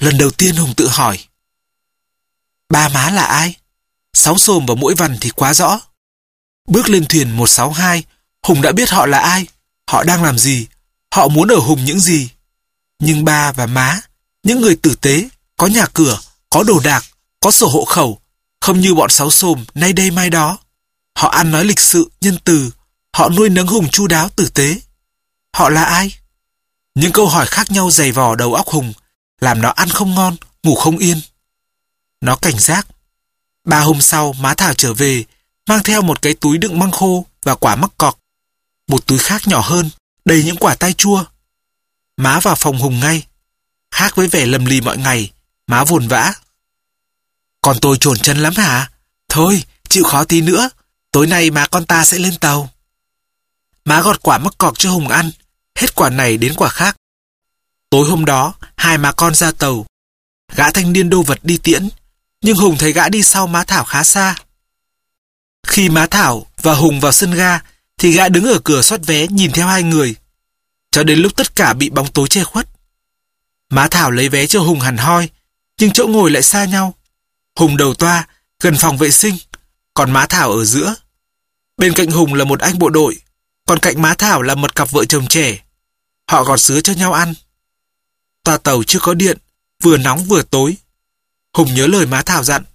Lần đầu tiên Hùng tự hỏi. Ba má là ai? Sáu xồm và Mũi Vằn thì quá rõ. Bước lên thuyền 162, Hùng đã biết họ là ai, họ đang làm gì, họ muốn ở Hùng những gì. Nhưng ba và má, những người tử tế, có nhà cửa, có đồ đạc, có sổ hộ khẩu, không như bọn sáu xồm nay đây mai đó. Họ ăn nói lịch sự, nhân từ, họ nuôi nấng Hùng chu đáo tử tế. Họ là ai? Những câu hỏi khác nhau giày vò đầu óc Hùng, làm nó ăn không ngon, ngủ không yên. Nó cảnh giác. 3 hôm sau, má Thảo trở về, mang theo một cái túi đựng măng khô và quả mắc cọp. Một túi khác nhỏ hơn, đầy những quả tai chua. Má vào phòng Hùng ngay. Khác với vẻ lầm lì mọi ngày, má vồn vã. Con tôi chồn chân lắm hả? Thôi, chịu khó tí nữa, tối nay má con ta sẽ lên tàu. Má gọt quả mắc cọp cho Hùng ăn, hết quả này đến quả khác. Tối hôm đó, hai má con ra tàu. Gã thanh niên đô vật đi tiễn, nhưng Hùng thấy gã đi sau má Thảo khá xa. Khi má Thảo và Hùng vào sân ga, thì gã đứng ở cửa soát vé nhìn theo hai người, cho đến lúc tất cả bị bóng tối che khuất. Má Thảo lấy vé cho Hùng hẳn hoi, nhưng chỗ ngồi lại xa nhau. Hùng đầu toa, gần phòng vệ sinh, còn má Thảo ở giữa. Bên cạnh Hùng là một anh bộ đội, còn cạnh má Thảo là một cặp vợ chồng trẻ. Họ gọt sứa cho nhau ăn. Toa tàu chưa có điện, vừa nóng vừa tối. Hùng nhớ lời má Thảo dặn.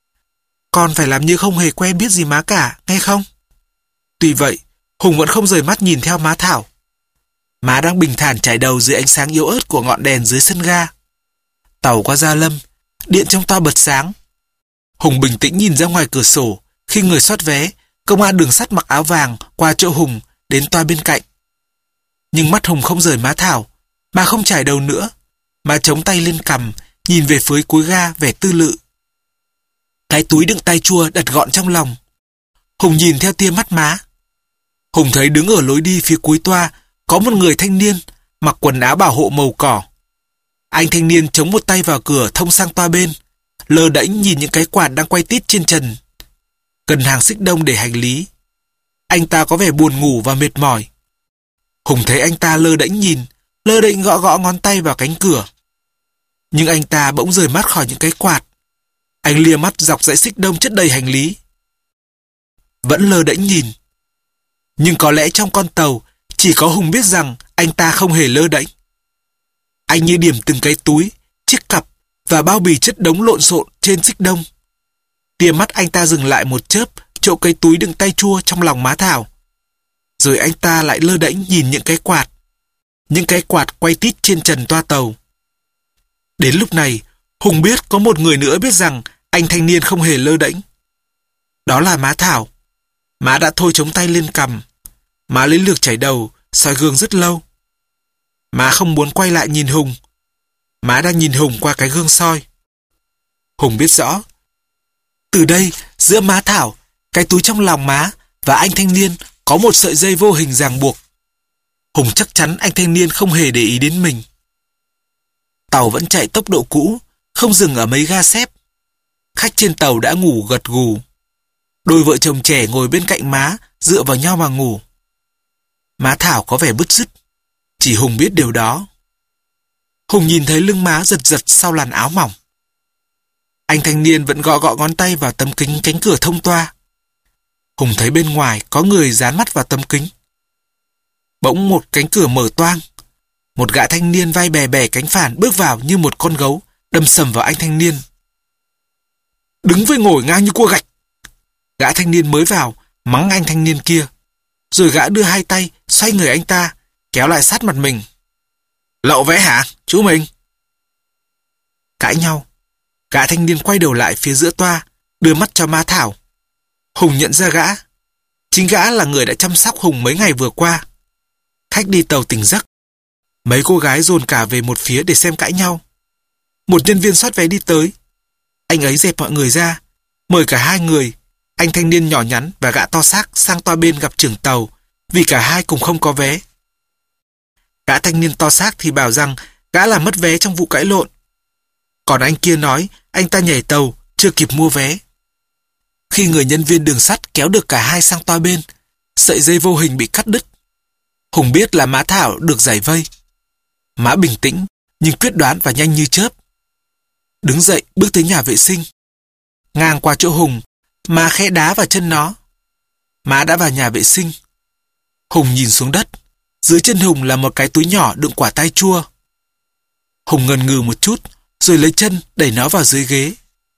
Con phải làm như không hề quen biết gì má cả, nghe không? Tuy vậy, Hùng vẫn không rời mắt nhìn theo má Thảo. Má đang bình thản chải đầu dưới ánh sáng yếu ớt của ngọn đèn dưới sân ga. Tàu qua Gia Lâm, điện trong toa bật sáng. Hùng bình tĩnh nhìn ra ngoài cửa sổ khi người soát vé, công an đường sắt mặc áo vàng qua chỗ Hùng đến toa bên cạnh. Nhưng mắt Hùng không rời má Thảo, mà không chải đầu nữa, mà chống tay lên cằm, nhìn về phía cuối ga vẻ tư lự. Cái túi đựng tai chua đặt gọn trong lòng. Hùng nhìn theo tia mắt má. Hùng thấy đứng ở lối đi phía cuối toa có một người thanh niên mặc quần áo bảo hộ màu cỏ. Anh thanh niên chống một tay vào cửa thông sang toa bên, lơ đễnh nhìn những cái quạt đang quay tít trên trần. Gần hàng xích đông để hành lý. Anh ta có vẻ buồn ngủ và mệt mỏi. Hùng thấy anh ta lơ đễnh nhìn, lơ đễnh gõ gõ ngón tay vào cánh cửa. Nhưng anh ta bỗng rời mắt khỏi những cái quạt. Anh lia mắt dọc dãy xích đông chất đầy hành lý. Vẫn lơ đễnh nhìn. Nhưng có lẽ trong con tàu chỉ có Hùng biết rằng anh ta không hề lơ đễnh. Anh như điểm từng cái túi, chiếc cặp và bao bì chất đống lộn xộn trên xích đông. Tia mắt anh ta dừng lại một chớp chỗ cái túi đựng tai chua trong lòng má Thảo. Rồi anh ta lại lơ đễnh nhìn những cái quạt. Những cái quạt quay tít trên trần toa tàu. Đến lúc này, Hùng biết có một người nữa biết rằng anh thanh niên không hề lơ đễnh. Đó là má Thảo. Má đã thôi chống tay lên cằm. Má lấy lược chải đầu, soi gương rất lâu. Má không muốn quay lại nhìn Hùng. Má đang nhìn Hùng qua cái gương soi. Hùng biết rõ. Từ đây, giữa má Thảo, cái túi trong lòng má và anh thanh niên có một sợi dây vô hình ràng buộc. Hùng chắc chắn anh thanh niên không hề để ý đến mình. Tàu vẫn chạy tốc độ cũ, không dừng ở mấy ga xếp. Khách trên tàu đã ngủ gật gù. Đôi vợ chồng trẻ ngồi bên cạnh má, dựa vào nhau mà ngủ. Má Thảo có vẻ bứt rứt. Chỉ Hùng biết điều đó. Hùng nhìn thấy lưng má giật giật sau làn áo mỏng. Anh thanh niên vẫn gõ gõ ngón tay vào tấm kính cánh cửa thông toa. Hùng thấy bên ngoài có người dán mắt vào tấm kính. Bỗng một cánh cửa mở toang. Một gã thanh niên vai bè bè cánh phản bước vào như một con gấu, đâm sầm vào anh thanh niên. Đứng với ngồi ngang như cua gạch. Gã thanh niên mới vào mắng anh thanh niên kia. Rồi gã đưa hai tay xoay người anh ta, kéo lại sát mặt mình. Lậu vé hả, chú mình? Cãi nhau. Gã thanh niên quay đầu lại phía giữa toa, đưa mắt cho má Thảo. Hùng nhận ra gã. Chính gã là người đã chăm sóc Hùng mấy ngày vừa qua. Khách đi tàu tỉnh giấc. Mấy cô gái dồn cả về một phía để xem cãi nhau. Một nhân viên soát vé đi tới. Anh ấy dẹp mọi người ra, mời cả hai người, anh thanh niên nhỏ nhắn và gã to xác sang toa bên gặp trưởng tàu, vì cả hai cùng không có vé. Gã thanh niên to xác thì bảo rằng gã làm mất vé trong vụ cãi lộn. Còn anh kia nói anh ta nhảy tàu, chưa kịp mua vé. Khi người nhân viên đường sắt kéo được cả hai sang toa bên, sợi dây vô hình bị cắt đứt. Hùng biết là má Thảo được giải vây. Má bình tĩnh, nhưng quyết đoán và nhanh như chớp. đứng dậy bước tới nhà vệ sinh. Ngang qua chỗ Hùng, Má khẽ đá vào chân nó. Má đã vào nhà vệ sinh. Hùng nhìn xuống đất. Dưới chân Hùng là một cái túi nhỏ đựng quả tai chua. Hùng ngần ngừ một chút, rồi lấy chân đẩy nó vào dưới ghế.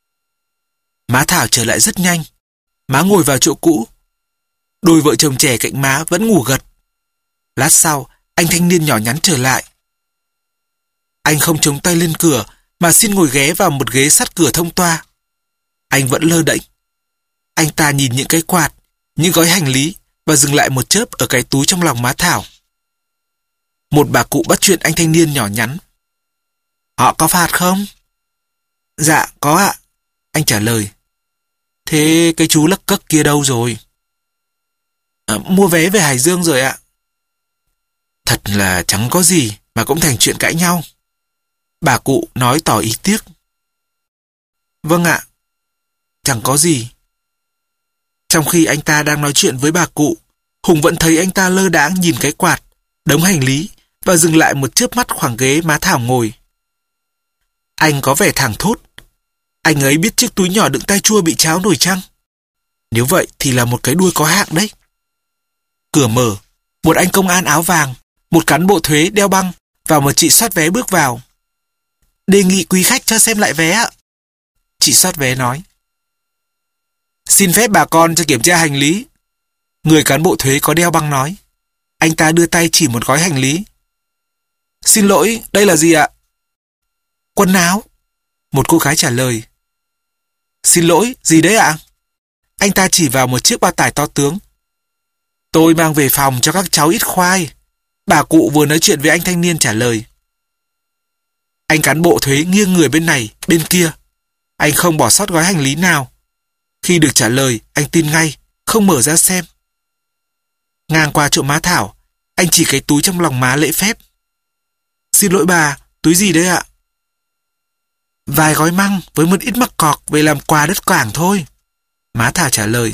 Má Thảo trở lại rất nhanh. Má ngồi vào chỗ cũ. Đôi vợ chồng trẻ cạnh má vẫn ngủ gật. Lát sau, anh thanh niên nhỏ nhắn trở lại. Anh không chống tay lên cửa, mà xin ngồi ghé vào một ghế sát cửa thông toa. Anh vẫn lơ đễnh. Anh ta nhìn những cái quạt, những gói hành lý và dừng lại một chớp ở cái túi trong lòng má Thảo. Một bà cụ bắt chuyện anh thanh niên nhỏ nhắn. Họ có phạt không? Dạ, có ạ. Anh trả lời. Thế cái chú lấc cấc kia đâu rồi? Mua vé về Hải Dương rồi ạ. Thật là chẳng có gì mà cũng thành chuyện cãi nhau. Bà cụ nói tỏ ý tiếc. Vâng ạ. Chẳng có gì. Trong khi anh ta đang nói chuyện với bà cụ, Hùng vẫn thấy anh ta lơ đãng nhìn cái quạt, đống hành lý và dừng lại một chớp mắt khoảng ghế má Thảo ngồi. Anh có vẻ thảng thốt. Anh ấy biết chiếc túi nhỏ đựng tai chua bị tráo nổi chăng? Nếu vậy thì là một cái đuôi có hạng đấy. Cửa mở, một anh công an áo vàng, một cán bộ thuế đeo băng và một chị soát vé bước vào. Đề nghị quý khách cho xem lại vé ạ. Chị soát vé nói. Xin phép bà con cho kiểm tra hành lý. Người cán bộ thuế có đeo băng nói. Anh ta đưa tay chỉ một gói hành lý. Xin lỗi, đây là gì ạ? Quần áo. Một cô gái trả lời. Xin lỗi, gì đấy ạ? Anh ta chỉ vào một chiếc bao tải to tướng. Tôi mang về phòng cho các cháu ít khoai. Bà cụ vừa nói chuyện với anh thanh niên trả lời. Anh cán bộ thuế nghiêng người bên này, bên kia. Anh không bỏ sót gói hành lý nào. Khi được trả lời, anh tin ngay, không mở ra xem. Ngang qua chỗ má Thảo, anh chỉ cái túi trong lòng má lễ phép. Xin lỗi bà, túi gì đấy ạ? Vài gói măng với một ít mắc cọt về làm quà đất Quảng thôi. Má Thảo trả lời.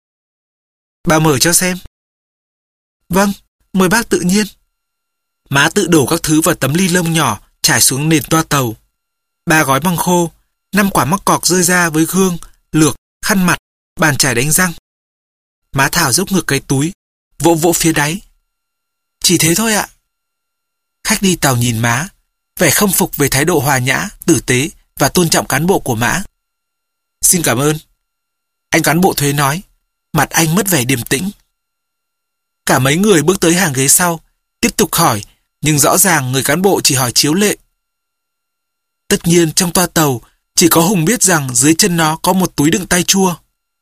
Bà mở cho xem. Vâng, mời bác tự nhiên. Má tự đổ các thứ vào tấm ly lông nhỏ trải xuống nền toa tàu. 3 gói măng khô, 5 quả mắc cọt rơi ra với gương, lược, khăn mặt, bàn chải đánh răng. Má Thảo dốc ngược cái túi, vỗ vỗ phía đáy. Chỉ thế thôi ạ. Khách đi tàu nhìn má, vẻ khâm phục về thái độ hòa nhã, tử tế và tôn trọng cán bộ của má. Xin cảm ơn. Anh cán bộ thuế nói, mặt anh mất vẻ điềm tĩnh. Cả mấy người bước tới hàng ghế sau, tiếp tục hỏi, nhưng rõ ràng người cán bộ chỉ hỏi chiếu lệ. Tất nhiên trong toa tàu, chỉ có Hùng biết rằng dưới chân nó có một túi đựng tai chua.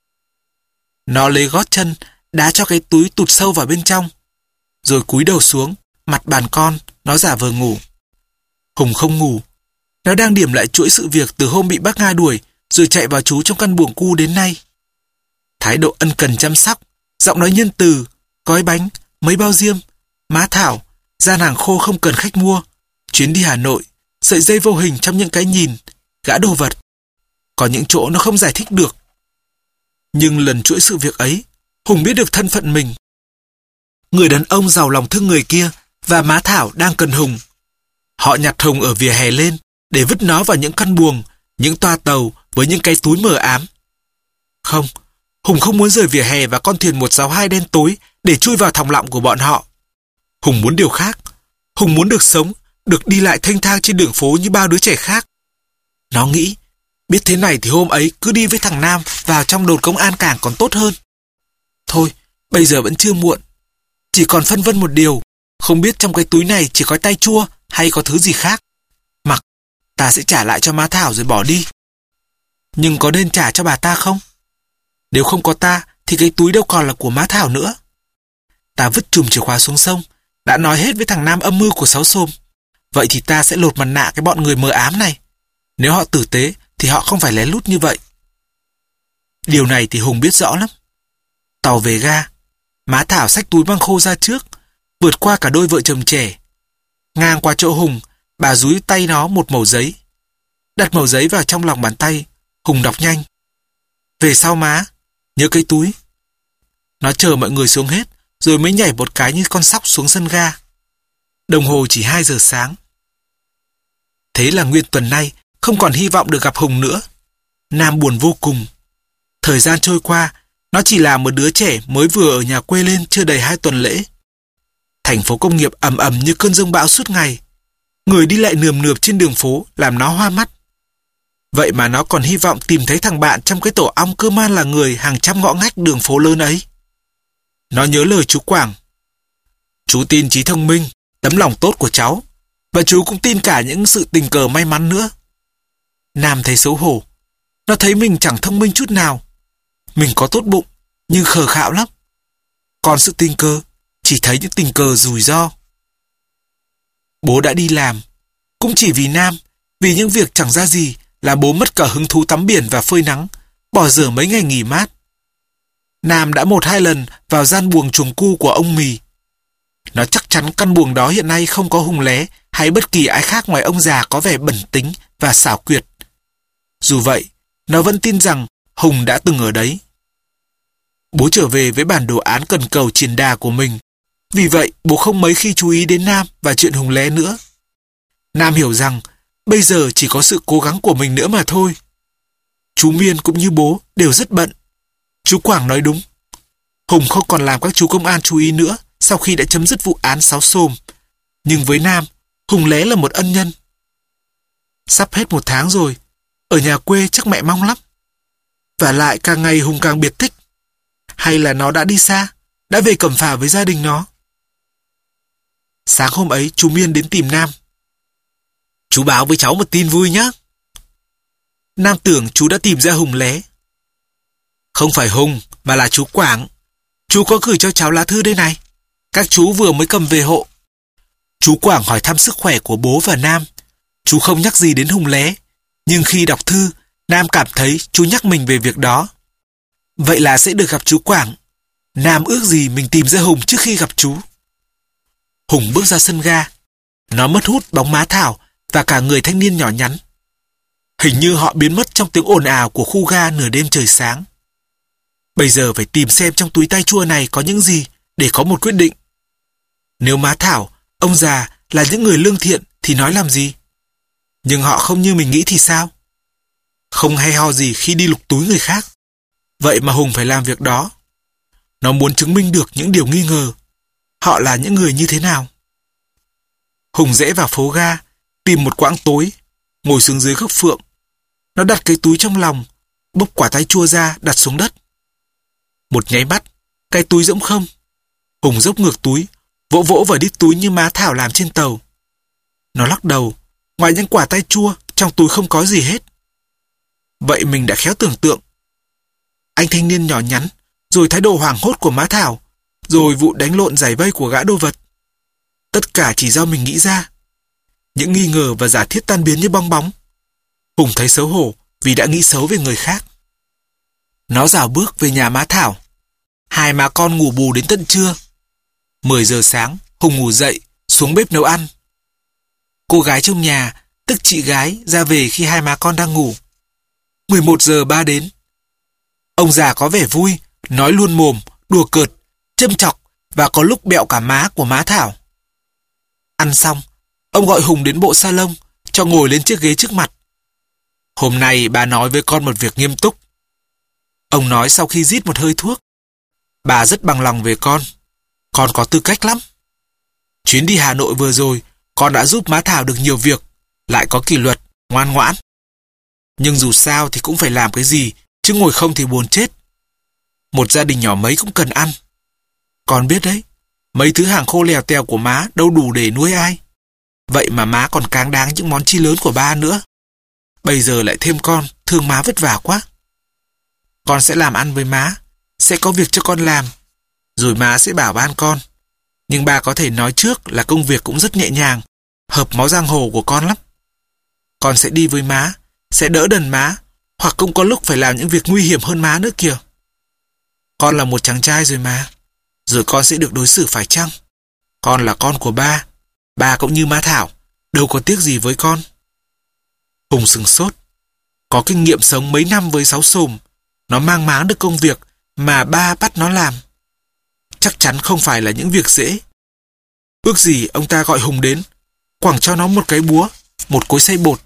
Nó lấy gót chân, đá cho cái túi tụt sâu vào bên trong, rồi cúi đầu xuống, mặt bàn con, nó giả vờ ngủ. Hùng không ngủ. Nó đang điểm lại chuỗi sự việc từ hôm bị bác Nga đuổi, rồi chạy vào trú trong căn buồng cu đến nay. Thái độ ân cần chăm sóc, giọng nói nhân từ, gói bánh, mấy bao diêm, má Thảo, gian hàng khô không cần khách mua, chuyến đi Hà Nội, sợi dây vô hình trong những cái nhìn, gã đồ vật. Có những chỗ nó không giải thích được. Nhưng lần chuỗi sự việc ấy, Hùng biết được thân phận mình. Người đàn ông giàu lòng thương người kia và má Thảo đang cần Hùng. Họ nhặt Hùng ở vỉa hè lên để vứt nó vào những căn buồng, những toa tàu với những cái túi mờ ám. Không, Hùng không muốn rời vỉa hè và con thuyền 162 đen tối để chui vào thòng lọng của bọn họ. Hùng muốn điều khác. Hùng muốn được sống, được đi lại thênh thang trên đường phố như bao đứa trẻ khác. Nó nghĩ, biết thế này thì hôm ấy cứ đi với thằng Nam vào trong đồn công an cảng còn tốt hơn. Thôi, bây giờ vẫn chưa muộn. Chỉ còn phân vân một điều, không biết trong cái túi này chỉ có tai chua hay có thứ gì khác. Mặc, ta sẽ trả lại cho má Thảo rồi bỏ đi. Nhưng có nên trả cho bà ta không? Nếu không có ta thì cái túi đâu còn là của má Thảo nữa. Ta vứt chùm chìa khóa xuống sông, đã nói hết với thằng Nam âm mưu của Sáu Xôm. Vậy thì ta sẽ lột mặt nạ cái bọn người mờ ám này. Nếu họ tử tế thì họ không phải lén lút như vậy. Điều này thì Hùng biết rõ lắm. Tàu về ga, má Thảo xách túi măng khô ra trước, vượt qua cả đôi vợ chồng trẻ. Ngang qua chỗ Hùng, bà dúi tay nó một mẩu giấy. Đặt mẩu giấy vào trong lòng bàn tay, Hùng đọc nhanh. Về sau má, nhớ cái túi. Nó chờ mọi người xuống hết, rồi mới nhảy một cái như con sóc xuống sân ga. Đồng hồ chỉ 2 giờ sáng. Thế là nguyên tuần nay, không còn hy vọng được gặp Hùng nữa. Nam buồn vô cùng. Thời gian trôi qua, nó chỉ là một đứa trẻ mới vừa ở nhà quê lên chưa đầy 2 tuần lễ. Thành phố công nghiệp ầm ầm như cơn giông bão suốt ngày. Người đi lại nườm nượp trên đường phố làm nó hoa mắt. Vậy mà nó còn hy vọng tìm thấy thằng bạn trong cái tổ ong cơ man là người hàng trăm ngõ ngách đường phố lớn ấy. Nó nhớ lời chú Quảng. Chú tin trí thông minh, tấm lòng tốt của cháu, và chú cũng tin cả những sự tình cờ may mắn nữa. Nam thấy xấu hổ. Nó thấy mình chẳng thông minh chút nào. Mình có tốt bụng, nhưng khờ khạo lắm. Còn sự tình cờ, chỉ thấy những tình cờ rủi ro. Bố đã đi làm, cũng chỉ vì Nam, vì những việc chẳng ra gì là bố mất cả hứng thú tắm biển và phơi nắng, bỏ dở mấy ngày nghỉ mát. Nam đã 1-2 lần vào gian buồng chuồng cu của ông Mì. Nó chắc chắn căn buồng đó hiện nay không có Hùng Lé hay bất kỳ ai khác ngoài ông già có vẻ bẩn tính và xảo quyệt. Dù vậy, nó vẫn tin rằng Hùng đã từng ở đấy. Bố trở về với bản đồ án cần cầu triền đà của mình. Vì vậy, bố không mấy khi chú ý đến Nam và chuyện Hùng Lé nữa. Nam hiểu rằng bây giờ chỉ có sự cố gắng của mình nữa mà thôi. Chú Miên cũng như bố đều rất bận. Chú Quảng nói đúng. Hùng không còn làm các chú công an chú ý nữa sau khi đã chấm dứt vụ án Sáo Xồm. Nhưng với Nam, Hùng Lé là một ân nhân. Sắp hết 1 tháng rồi. Ở nhà quê chắc mẹ mong lắm. Và lại càng ngày Hùng càng biệt tích. Hay là nó đã đi xa, đã về Cẩm Phả với gia đình nó. Sáng hôm ấy chú Miên đến tìm Nam. Chú báo với cháu một tin vui nhé. Nam tưởng chú đã tìm ra Hùng Lé. Không phải Hùng, mà là chú Quảng. Chú có gửi cho cháu lá thư đây này. Các chú vừa mới cầm về hộ. Chú Quảng hỏi thăm sức khỏe của bố và Nam. Chú không nhắc gì đến Hùng Lé. Nhưng khi đọc thư, Nam cảm thấy chú nhắc mình về việc đó. Vậy là sẽ được gặp chú Quảng. Nam ước gì mình tìm ra Hùng trước khi gặp chú. Hùng bước ra sân ga. Nó mất hút bóng má Thảo và cả người thanh niên nhỏ nhắn. Hình như họ biến mất trong tiếng ồn ào của khu ga nửa đêm trời sáng. Bây giờ phải tìm xem trong túi tay chua này có những gì để có một quyết định. Nếu má Thảo, ông già là những người lương thiện thì nói làm gì? Nhưng họ không như mình nghĩ thì sao? Không hay ho gì khi đi lục túi người khác. Vậy mà Hùng phải làm việc đó. Nó muốn chứng minh được những điều nghi ngờ. Họ là những người như thế nào? Hùng rẽ vào phố ga, tìm một quãng tối, ngồi xuống dưới gốc phượng. Nó đặt cái túi trong lòng, bốc quả tay chua ra đặt xuống đất. Một nháy mắt, cái túi rỗng không. Hùng dốc ngược túi, vỗ vỗ vào đít túi như má Thảo làm trên tàu. Nó lắc đầu, ngoài những quả tay chua, trong túi không có gì hết. Vậy mình đã khéo tưởng tượng. Anh thanh niên nhỏ nhắn, rồi thái độ hoảng hốt của má Thảo, rồi vụ đánh lộn giải vây của gã đô vật. Tất cả chỉ do mình nghĩ ra. Những nghi ngờ và giả thiết tan biến như bong bóng. Hùng thấy xấu hổ vì đã nghĩ xấu về người khác. Nó rảo bước về nhà má Thảo. Hai má con ngủ bù đến tận trưa. 10 giờ sáng, Hùng ngủ dậy, xuống bếp nấu ăn. Cô gái trong nhà, tức chị gái, ra về khi hai má con đang ngủ. 11 giờ ba đến. Ông già có vẻ vui, nói luôn mồm, đùa cợt, châm chọc và có lúc bẹo cả má của má Thảo. Ăn xong, ông gọi Hùng đến bộ salon, cho ngồi lên chiếc ghế trước mặt. Hôm nay bà nói với con một việc nghiêm túc. Ông nói sau khi rít một hơi thuốc. Bà rất bằng lòng về con có tư cách lắm. Chuyến đi Hà Nội vừa rồi, con đã giúp má Thảo được nhiều việc, lại có kỷ luật, ngoan ngoãn. Nhưng dù sao thì cũng phải làm cái gì, chứ ngồi không thì buồn chết. Một gia đình nhỏ mấy cũng cần ăn. Con biết đấy, mấy thứ hàng khô lèo tèo của má đâu đủ để nuôi ai. Vậy mà má còn cáng đáng những món chi lớn của ba nữa. Bây giờ lại thêm con, thương má vất vả quá. Con sẽ làm ăn với má, sẽ có việc cho con làm, rồi má sẽ bảo ban con. Nhưng ba có thể nói trước là công việc cũng rất nhẹ nhàng, hợp máu giang hồ của con lắm. Con sẽ đi với má, sẽ đỡ đần má, hoặc cũng có lúc phải làm những việc nguy hiểm hơn má nữa kìa. Con là một chàng trai rồi mà, rồi con sẽ được đối xử phải chăng? Con là con của ba cũng như má Thảo, đâu có tiếc gì với con. Hùng sửng sốt. Có kinh nghiệm sống mấy năm với Sáo Xồm, nó mang máng được công việc mà ba bắt nó làm. Chắc chắn không phải là những việc dễ. Ước gì ông ta gọi Hùng đến, quẳng cho nó một cái búa, một cối xay bột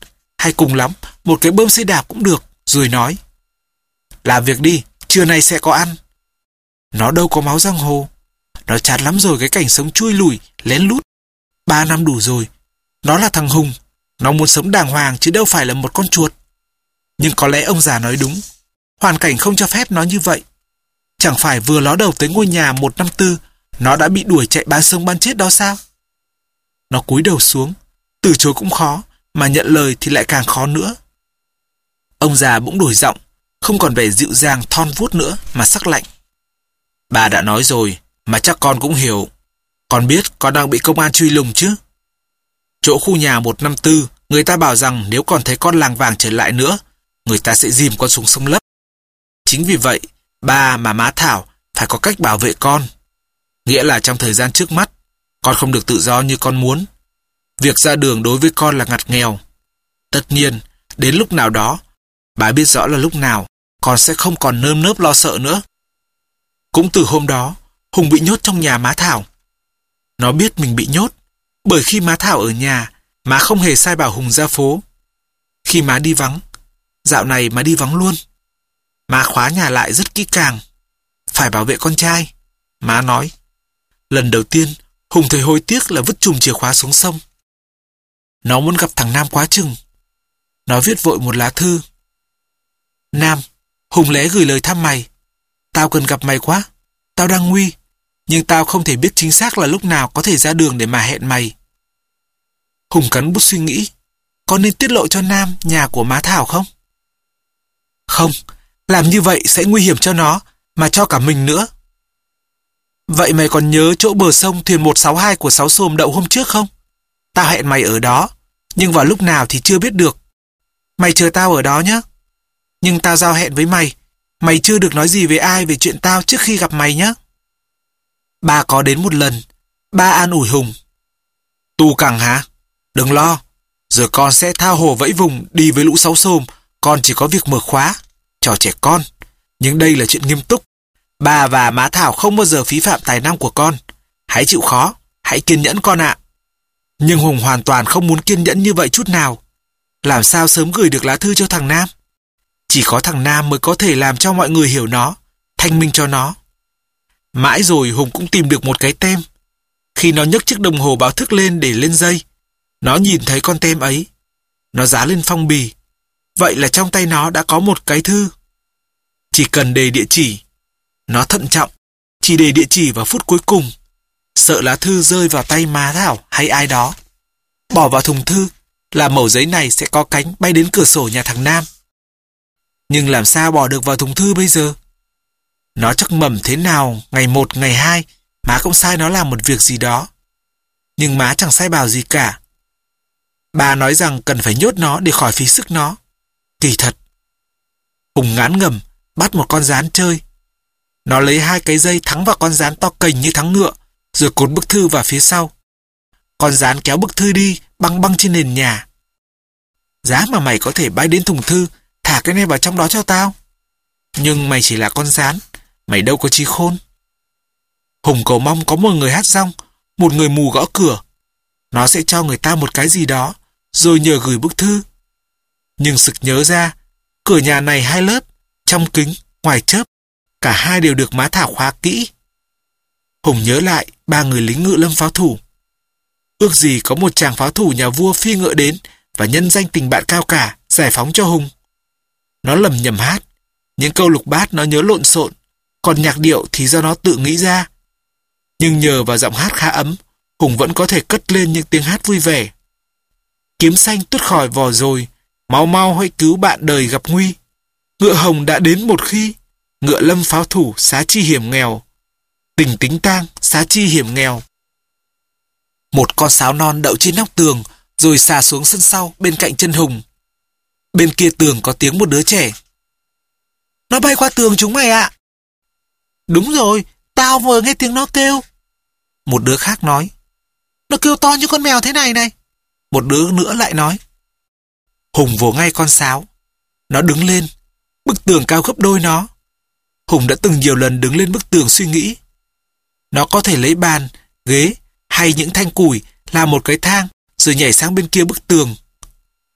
hay cùng lắm, một cái bơm xe đạp cũng được, rồi nói. Làm việc đi, trưa nay sẽ có ăn. Nó đâu có máu giang hồ. Nó chán lắm rồi cái cảnh sống chui lủi, lén lút. 3 năm đủ rồi. Nó là thằng Hùng. Nó muốn sống đàng hoàng chứ đâu phải là một con chuột. Nhưng có lẽ ông già nói đúng. Hoàn cảnh không cho phép nó như vậy. Chẳng phải vừa ló đầu tới ngôi nhà 154, nó đã bị đuổi chạy bán sống bán chết đó sao? Nó cúi đầu xuống. Từ chối cũng khó, mà nhận lời thì lại càng khó nữa. Ông già bỗng đổi giọng, không còn vẻ dịu dàng thon vuốt nữa mà sắc lạnh. Bà đã nói rồi, mà chắc con cũng hiểu. Con biết con đang bị công an truy lùng chứ? Chỗ khu nhà 154, người ta bảo rằng nếu còn thấy con làng vàng trở lại nữa, người ta sẽ dìm con xuống sông lấp. Chính vì vậy, ba mà má Thảo phải có cách bảo vệ con. Nghĩa là trong thời gian trước mắt, con không được tự do như con muốn. Việc ra đường đối với con là ngặt nghèo. Tất nhiên, đến lúc nào đó, bà biết rõ là lúc nào, con sẽ không còn nơm nớp lo sợ nữa. Cũng từ hôm đó, Hùng bị nhốt trong nhà má Thảo. Nó biết mình bị nhốt, bởi khi má Thảo ở nhà, má không hề sai bảo Hùng ra phố. Khi má đi vắng, dạo này má đi vắng luôn. Má khóa nhà lại rất kỹ càng. Phải bảo vệ con trai. Má nói. Lần đầu tiên, Hùng thấy hối tiếc là vứt chùm chìa khóa xuống sông. Nó muốn gặp thằng Nam quá chừng. Nó viết vội một lá thư. Nam, Hùng lẽ gửi lời thăm mày. Tao cần gặp mày quá. Tao đang nguy. Nhưng tao không thể biết chính xác là lúc nào có thể ra đường để mà hẹn mày. Hùng cắn bút suy nghĩ. Có nên tiết lộ cho Nam nhà của má Thảo không? Không, làm như vậy sẽ nguy hiểm cho nó, mà cho cả mình nữa. Vậy mày còn nhớ chỗ bờ sông thuyền 162 của Sáu Xồm đậu hôm trước không? Tao hẹn mày ở đó, nhưng vào lúc nào thì chưa biết được. Mày chờ tao ở đó nhé. Nhưng tao giao hẹn với mày, mày chưa được nói gì với ai về chuyện tao trước khi gặp mày nhé. Ba có đến một lần, ba an ủi Hùng. Tu cẳng hả? Đừng lo, giờ con sẽ thao hồ vẫy vùng đi với lũ Sáu Xồm, con chỉ có việc mở khóa, trò trẻ con. Nhưng đây là chuyện nghiêm túc. Ba và má Thảo không bao giờ phí phạm tài năng của con. Hãy chịu khó, hãy kiên nhẫn con ạ. Nhưng Hùng hoàn toàn không muốn kiên nhẫn như vậy chút nào. Làm sao sớm gửi được lá thư cho thằng Nam? Chỉ có thằng Nam mới có thể làm cho mọi người hiểu nó, thanh minh cho nó. Mãi rồi Hùng cũng tìm được một cái tem. Khi nó nhấc chiếc đồng hồ báo thức lên để lên dây, nó nhìn thấy con tem ấy. Nó dán lên phong bì. Vậy là trong tay nó đã có một cái thư. Chỉ cần đề địa chỉ. Nó thận trọng, chỉ đề địa chỉ vào phút cuối cùng, sợ lá thư rơi vào tay má Thảo hay ai đó. Bỏ vào thùng thư là mẩu giấy này sẽ có cánh bay đến cửa sổ nhà thằng Nam. Nhưng làm sao bỏ được vào thùng thư bây giờ? Nó chắc mầm thế nào ngày 1, ngày 2, má cũng sai nó làm một việc gì đó. Nhưng má chẳng sai bảo gì cả. Bà nói rằng cần phải nhốt nó để khỏi phí sức nó. Kỳ thật. Hùng ngán ngẩm bắt một con gián chơi. Nó lấy 2 cái dây thắng vào con gián to cành như thắng ngựa, rồi cột bức thư vào phía sau. Con gián kéo bức thư đi băng băng trên nền nhà. Giá mà mày có thể bay đến thùng thư, thả cái này vào trong đó cho tao. Nhưng mày chỉ là con gián, mày đâu có trí khôn. Hùng cầu mong có một người hát dong, một người mù gõ cửa. Nó sẽ cho người ta một cái gì đó, rồi nhờ gửi bức thư. Nhưng sực nhớ ra, cửa nhà này 2 lớp, trong kính, ngoài chớp. Cả hai đều được má Thảo khóa kỹ. Hùng nhớ lại 3 người lính ngự lâm pháo thủ. Ước gì có một chàng pháo thủ nhà vua phi ngựa đến và nhân danh tình bạn cao cả giải phóng cho Hùng. Nó lầm nhầm hát. Những câu lục bát nó nhớ lộn xộn, còn nhạc điệu thì do nó tự nghĩ ra. Nhưng nhờ vào giọng hát khá ấm, Hùng vẫn có thể cất lên những tiếng hát vui vẻ. Kiếm xanh tuốt khỏi vỏ rồi, mau mau hãy cứu bạn đời gặp nguy. Ngựa hồng đã đến một khi, ngựa lâm pháo thủ xá chi hiểm nghèo. Tình tính tang xá chi hiểm nghèo. Một con sáo non đậu trên nóc tường, rồi xà xuống sân sau bên cạnh chân Hùng. Bên kia tường có tiếng một đứa trẻ. Nó bay qua tường chúng mày ạ. Đúng rồi, tao vừa nghe tiếng nó kêu. Một đứa khác nói. Nó kêu to như con mèo thế này này. Một đứa nữa lại nói. Hùng vồ ngay con sáo. Nó đứng lên. Bức tường cao gấp đôi nó. Hùng đã từng nhiều lần đứng lên bức tường suy nghĩ. Nó có thể lấy bàn, ghế hay những thanh củi làm một cái thang rồi nhảy sang bên kia bức tường.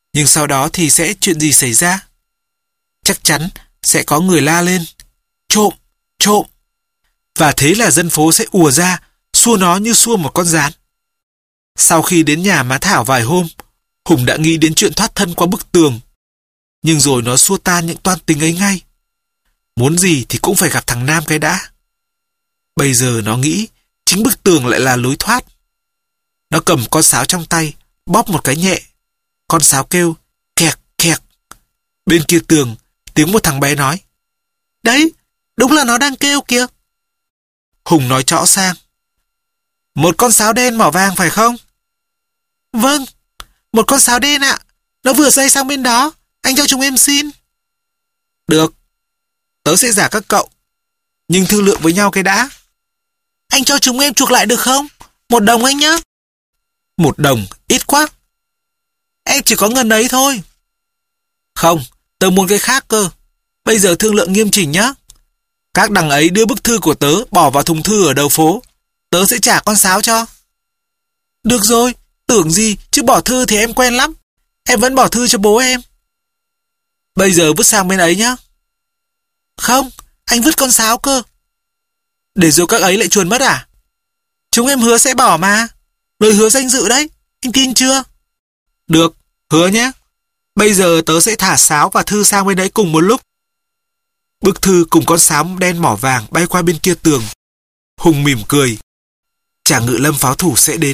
Nhưng sau đó thì sẽ chuyện gì xảy ra? Chắc chắn sẽ có người la lên, trộm, trộm. Và thế là dân phố sẽ ùa ra, xua nó như xua một con gián. Sau khi đến nhà má Thảo vài hôm, Hùng đã nghĩ đến chuyện thoát thân qua bức tường. Nhưng rồi nó xua tan những toan tính ấy ngay. Muốn gì thì cũng phải gặp thằng Nam cái đã. Bây giờ nó nghĩ chính bức tường lại là lối thoát. Nó cầm con sáo trong tay, bóp một cái nhẹ. Con sáo kêu, kẹt, kẹt. Bên kia tường, tiếng một thằng bé nói. Đấy, đúng là nó đang kêu kìa. Hùng nói trõ sang. Một con sáo đen mỏ vàng phải không? Vâng, một con sáo đen ạ. Nó vừa xây sang bên đó. Anh cho chúng em xin. Được, tớ sẽ giả các cậu. Nhưng thương lượng với nhau cái đã. Anh cho chúng em chuộc lại được không? 1 đồng anh nhé. 1 đồng, ít quá. Em chỉ có ngần ấy thôi. Không, tớ muốn cái khác cơ. Bây giờ thương lượng nghiêm chỉnh nhé. Các đằng ấy đưa bức thư của tớ bỏ vào thùng thư ở đầu phố. Tớ sẽ trả con sáo cho. Được rồi, tưởng gì chứ bỏ thư thì em quen lắm. Em vẫn bỏ thư cho bố em. Bây giờ vứt sang bên ấy nhé. Không, anh vứt con sáo cơ. Để rồi các ấy lại chuồn mất à? Chúng em hứa sẽ bỏ mà. Lời hứa danh dự đấy, anh tin chưa? Được, hứa nhé. Bây giờ tớ sẽ thả sáo và thư sang bên đấy cùng một lúc. Bức thư cùng con sáo đen mỏ vàng bay qua bên kia tường. Hùng mỉm cười. Chả ngự lâm pháo thủ sẽ đến.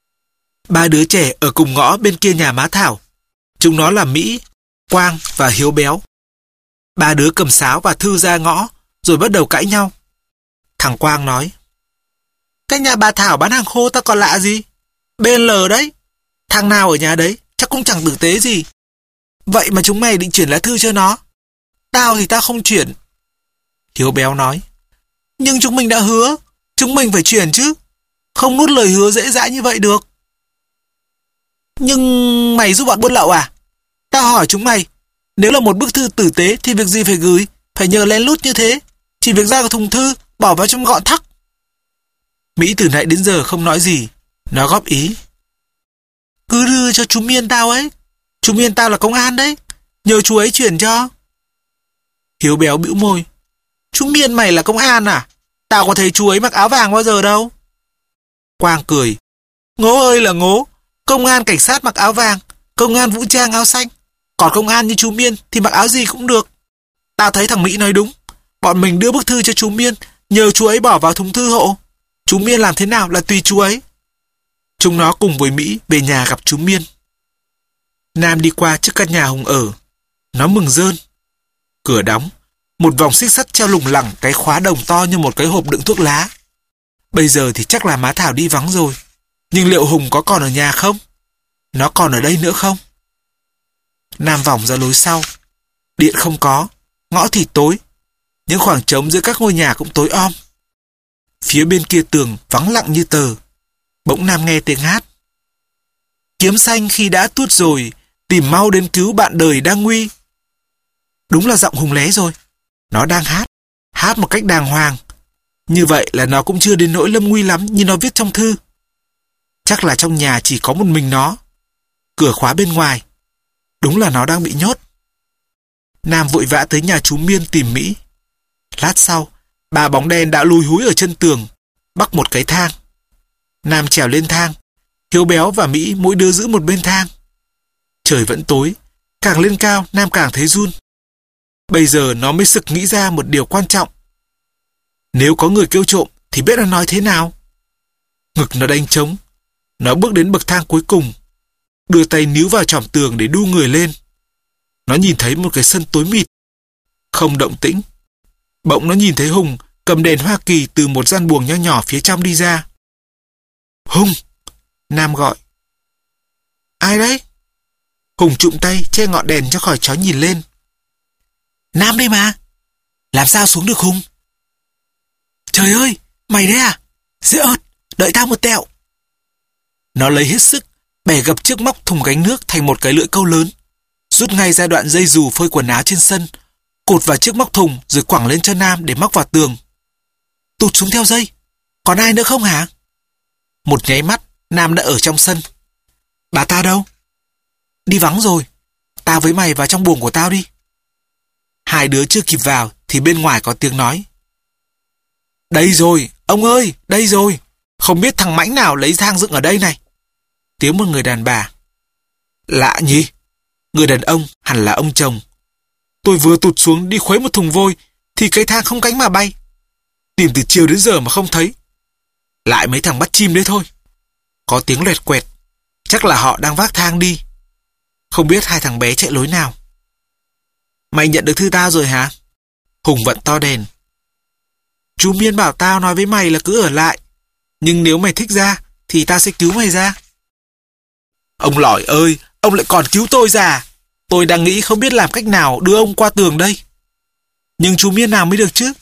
3 đứa trẻ ở cùng ngõ bên kia nhà má Thảo. Chúng nó là Mỹ, Quang và Hiếu Béo. 3 đứa cầm sáo và thư ra ngõ, rồi bắt đầu cãi nhau. Thằng Quang nói. Cái nhà bà Thảo bán hàng khô ta còn lạ gì? BL đấy. Thằng nào ở nhà đấy, chắc cũng chẳng tử tế gì. Vậy mà chúng mày định chuyển lá thư cho nó. Tao thì tao không chuyển. Hiếu Béo nói. Nhưng chúng mình đã hứa, chúng mình phải chuyển chứ. Không nuốt lời hứa dễ dãi như vậy được. Nhưng mày giúp bọn buôn lậu à? Tao hỏi chúng mày, nếu là một bức thư tử tế thì việc gì phải gửi, phải nhờ lén lút như thế. Chỉ việc ra cái thùng thư, bỏ vào trong gọn thắc. Mỹ từ nãy đến giờ không nói gì. Nó góp ý. Cứ đưa cho chú Miên tao ấy. Chú Miên tao là công an đấy. Nhờ chú ấy chuyển cho. Hiếu Béo bĩu môi. Chú Miên mày là công an à? Tao có thấy chú ấy mặc áo vàng bao giờ đâu. Quang cười. Ngố ơi là ngố. Công an cảnh sát mặc áo vàng, công an vũ trang áo xanh. Còn công an như chú Miên thì mặc áo gì cũng được. Tao thấy thằng Mỹ nói đúng. Bọn mình đưa bức thư cho chú Miên, nhờ chú ấy bỏ vào thùng thư hộ. Chú Miên làm thế nào là tùy chú ấy. Chúng nó cùng với Mỹ về nhà gặp chú Miên. Nam đi qua trước căn nhà Hùng ở. Nó mừng rơn. Cửa đóng. Một vòng xích sắt treo lủng lẳng cái khóa đồng to như một cái hộp đựng thuốc lá. Bây giờ thì chắc là má Thảo đi vắng rồi. Nhưng liệu Hùng có còn ở nhà không? Nó còn ở đây nữa không? Nam vòng ra lối sau. Điện không có. Ngõ thì tối. Những khoảng trống giữa các ngôi nhà cũng tối om. Phía bên kia tường vắng lặng như tờ. Bỗng Nam nghe tiếng hát. Kiếm xanh khi đã tuốt rồi, tìm mau đến cứu bạn đời đang nguy. Đúng là giọng Hùng Lé rồi. Nó đang hát một cách đàng hoàng. Như vậy là nó cũng chưa đến nỗi lâm nguy lắm như nó viết trong thư. Chắc là trong nhà chỉ có một mình nó. Cửa khóa bên ngoài. Đúng là nó đang bị nhốt. Nam vội vã tới nhà chú Miên tìm Mỹ. Lát sau, 3 bóng đen đã lùi húi ở chân tường, bắc một cái thang. Nam trèo lên thang. Hiếu Béo và Mỹ mỗi đứa giữ một bên thang. Trời vẫn tối. Càng lên cao, Nam càng thấy run. Bây giờ nó mới sực nghĩ ra một điều quan trọng. Nếu có người kêu trộm thì biết nó nói thế nào. Ngực nó đánh trống. Nó bước đến bậc thang cuối cùng, đưa tay níu vào chòm tường để đu người lên. Nó nhìn thấy một cái sân tối mịt, không động tĩnh. Bỗng nó nhìn thấy Hùng cầm đèn Hoa Kỳ từ một gian buồng nho nhỏ phía trong đi ra. Hùng! Nam gọi. Ai đấy? Hùng trụm tay che ngọn đèn cho khỏi chó nhìn lên. Nam đây mà. Làm sao xuống được Hùng? Trời ơi, mày đấy à? Dễ ớt, đợi tao một tẹo. Nó lấy hết sức, bẻ gập chiếc móc thùng gánh nước thành một cái lưỡi câu lớn, rút ngay ra đoạn dây dù phơi quần áo trên sân, cột vào chiếc móc thùng rồi quẳng lên cho Nam để móc vào tường. Tụt xuống theo dây. Còn ai nữa không hả? Một nháy mắt, Nam đã ở trong sân. Bà ta đâu? Đi vắng rồi, tao với mày vào trong buồng của tao đi. Hai đứa chưa kịp vào thì bên ngoài có tiếng nói. Đây rồi, ông ơi, đây rồi. Không biết thằng mãnh nào lấy thang dựng ở đây này. Tiếng một người đàn bà. Lạ nhỉ? Người đàn ông hẳn là ông chồng. Tôi vừa tụt xuống đi khuấy một thùng vôi thì cái thang không cánh mà bay. Tìm từ chiều đến giờ mà không thấy. Lại mấy thằng bắt chim đấy thôi. Có tiếng loẹt quẹt. Chắc là họ đang vác thang đi. Không biết hai thằng bé chạy lối nào. Mày nhận được thư tao rồi hả? Hùng vặn to đèn. Chú Miên bảo tao nói với mày là cứ ở lại. Nhưng nếu mày thích ra thì tao sẽ cứu mày ra. Ông lỏi ơi, ông lại còn cứu tôi ra. Tôi đang nghĩ không biết làm cách nào đưa ông qua tường đây. Nhưng chú Miên nào mới được chứ?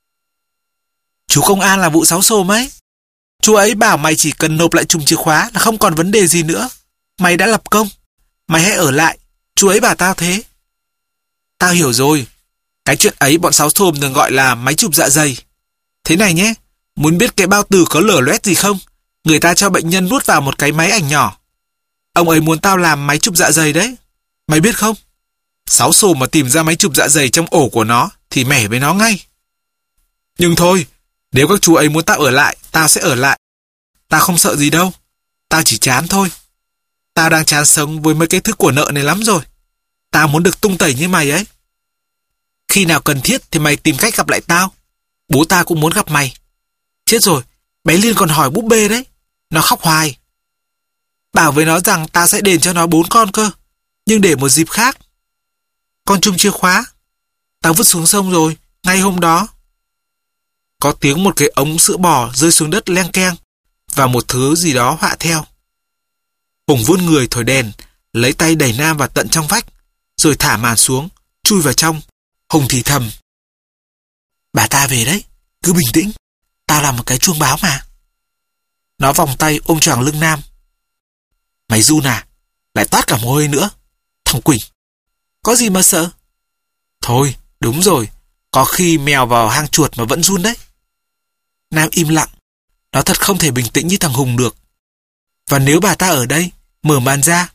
Chú công an là vụ Sáu Xồm ấy. Chú ấy bảo mày chỉ cần nộp lại chùm chìa khóa là không còn vấn đề gì nữa. Mày đã lập công. Mày hãy ở lại. Chú ấy bảo tao thế. Tao hiểu rồi. Cái chuyện ấy bọn Sáu Xồm thường gọi là máy chụp dạ dày. Thế này nhé, muốn biết cái bao tử có lở loét gì không? Người ta cho bệnh nhân nuốt vào một cái máy ảnh nhỏ. Ông ấy muốn tao làm máy chụp dạ dày đấy. Mày biết không? Sáu Xồm mà tìm ra máy chụp dạ dày trong ổ của nó thì mẻ với nó ngay. Nhưng thôi, nếu các chú ấy muốn tao ở lại, tao sẽ ở lại. Tao không sợ gì đâu. Tao chỉ chán thôi. Tao đang chán sống với mấy cái thứ của nợ này lắm rồi. Tao muốn được tung tẩy như mày ấy. Khi nào cần thiết thì mày tìm cách gặp lại tao. Bố tao cũng muốn gặp mày. Chết rồi, bé Liên còn hỏi búp bê đấy. Nó khóc hoài. Bảo với nó rằng tao sẽ đền cho nó 4 con cơ. Nhưng để một dịp khác. Con chùm chìa khóa tao vứt xuống sông rồi, ngay hôm đó. Có tiếng một cái ống sữa bò rơi xuống đất leng keng và một thứ gì đó họa theo. Hùng vươn người thổi đèn, lấy tay đẩy Nam vào tận trong vách, rồi thả màn xuống, chui vào trong. Hùng thì thầm. Bà ta về đấy, cứ bình tĩnh, tao làm một cái chuông báo mà. Nó vòng tay ôm choàng lưng Nam. Mày run à? Lại toát cả mồ hôi nữa. Thằng Quỳnh, có gì mà sợ? Thôi, đúng rồi, có khi mèo vào hang chuột mà vẫn run đấy. Nam im lặng. Nó thật không thể bình tĩnh như thằng Hùng được. Và nếu bà ta ở đây, mở màn ra.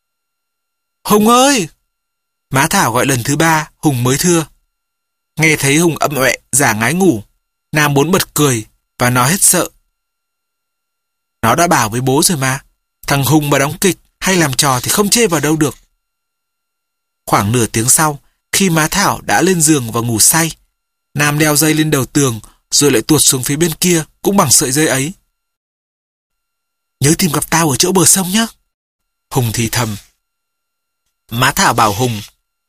Hùng ơi! Má Thảo gọi lần thứ 3, Hùng mới thưa. Nghe thấy Hùng ậm ọe giả ngái ngủ, Nam muốn bật cười và nó hết sợ. Nó đã bảo với bố rồi mà, thằng Hùng mà đóng kịch hay làm trò thì không chê vào đâu được. Khoảng nửa tiếng sau, khi má Thảo đã lên giường và ngủ say, Nam đeo dây lên đầu tường rồi lại tuột xuống phía bên kia cũng bằng sợi dây ấy. Nhớ tìm gặp tao ở chỗ bờ sông nhé. Hùng thì thầm. Má Thảo bảo Hùng.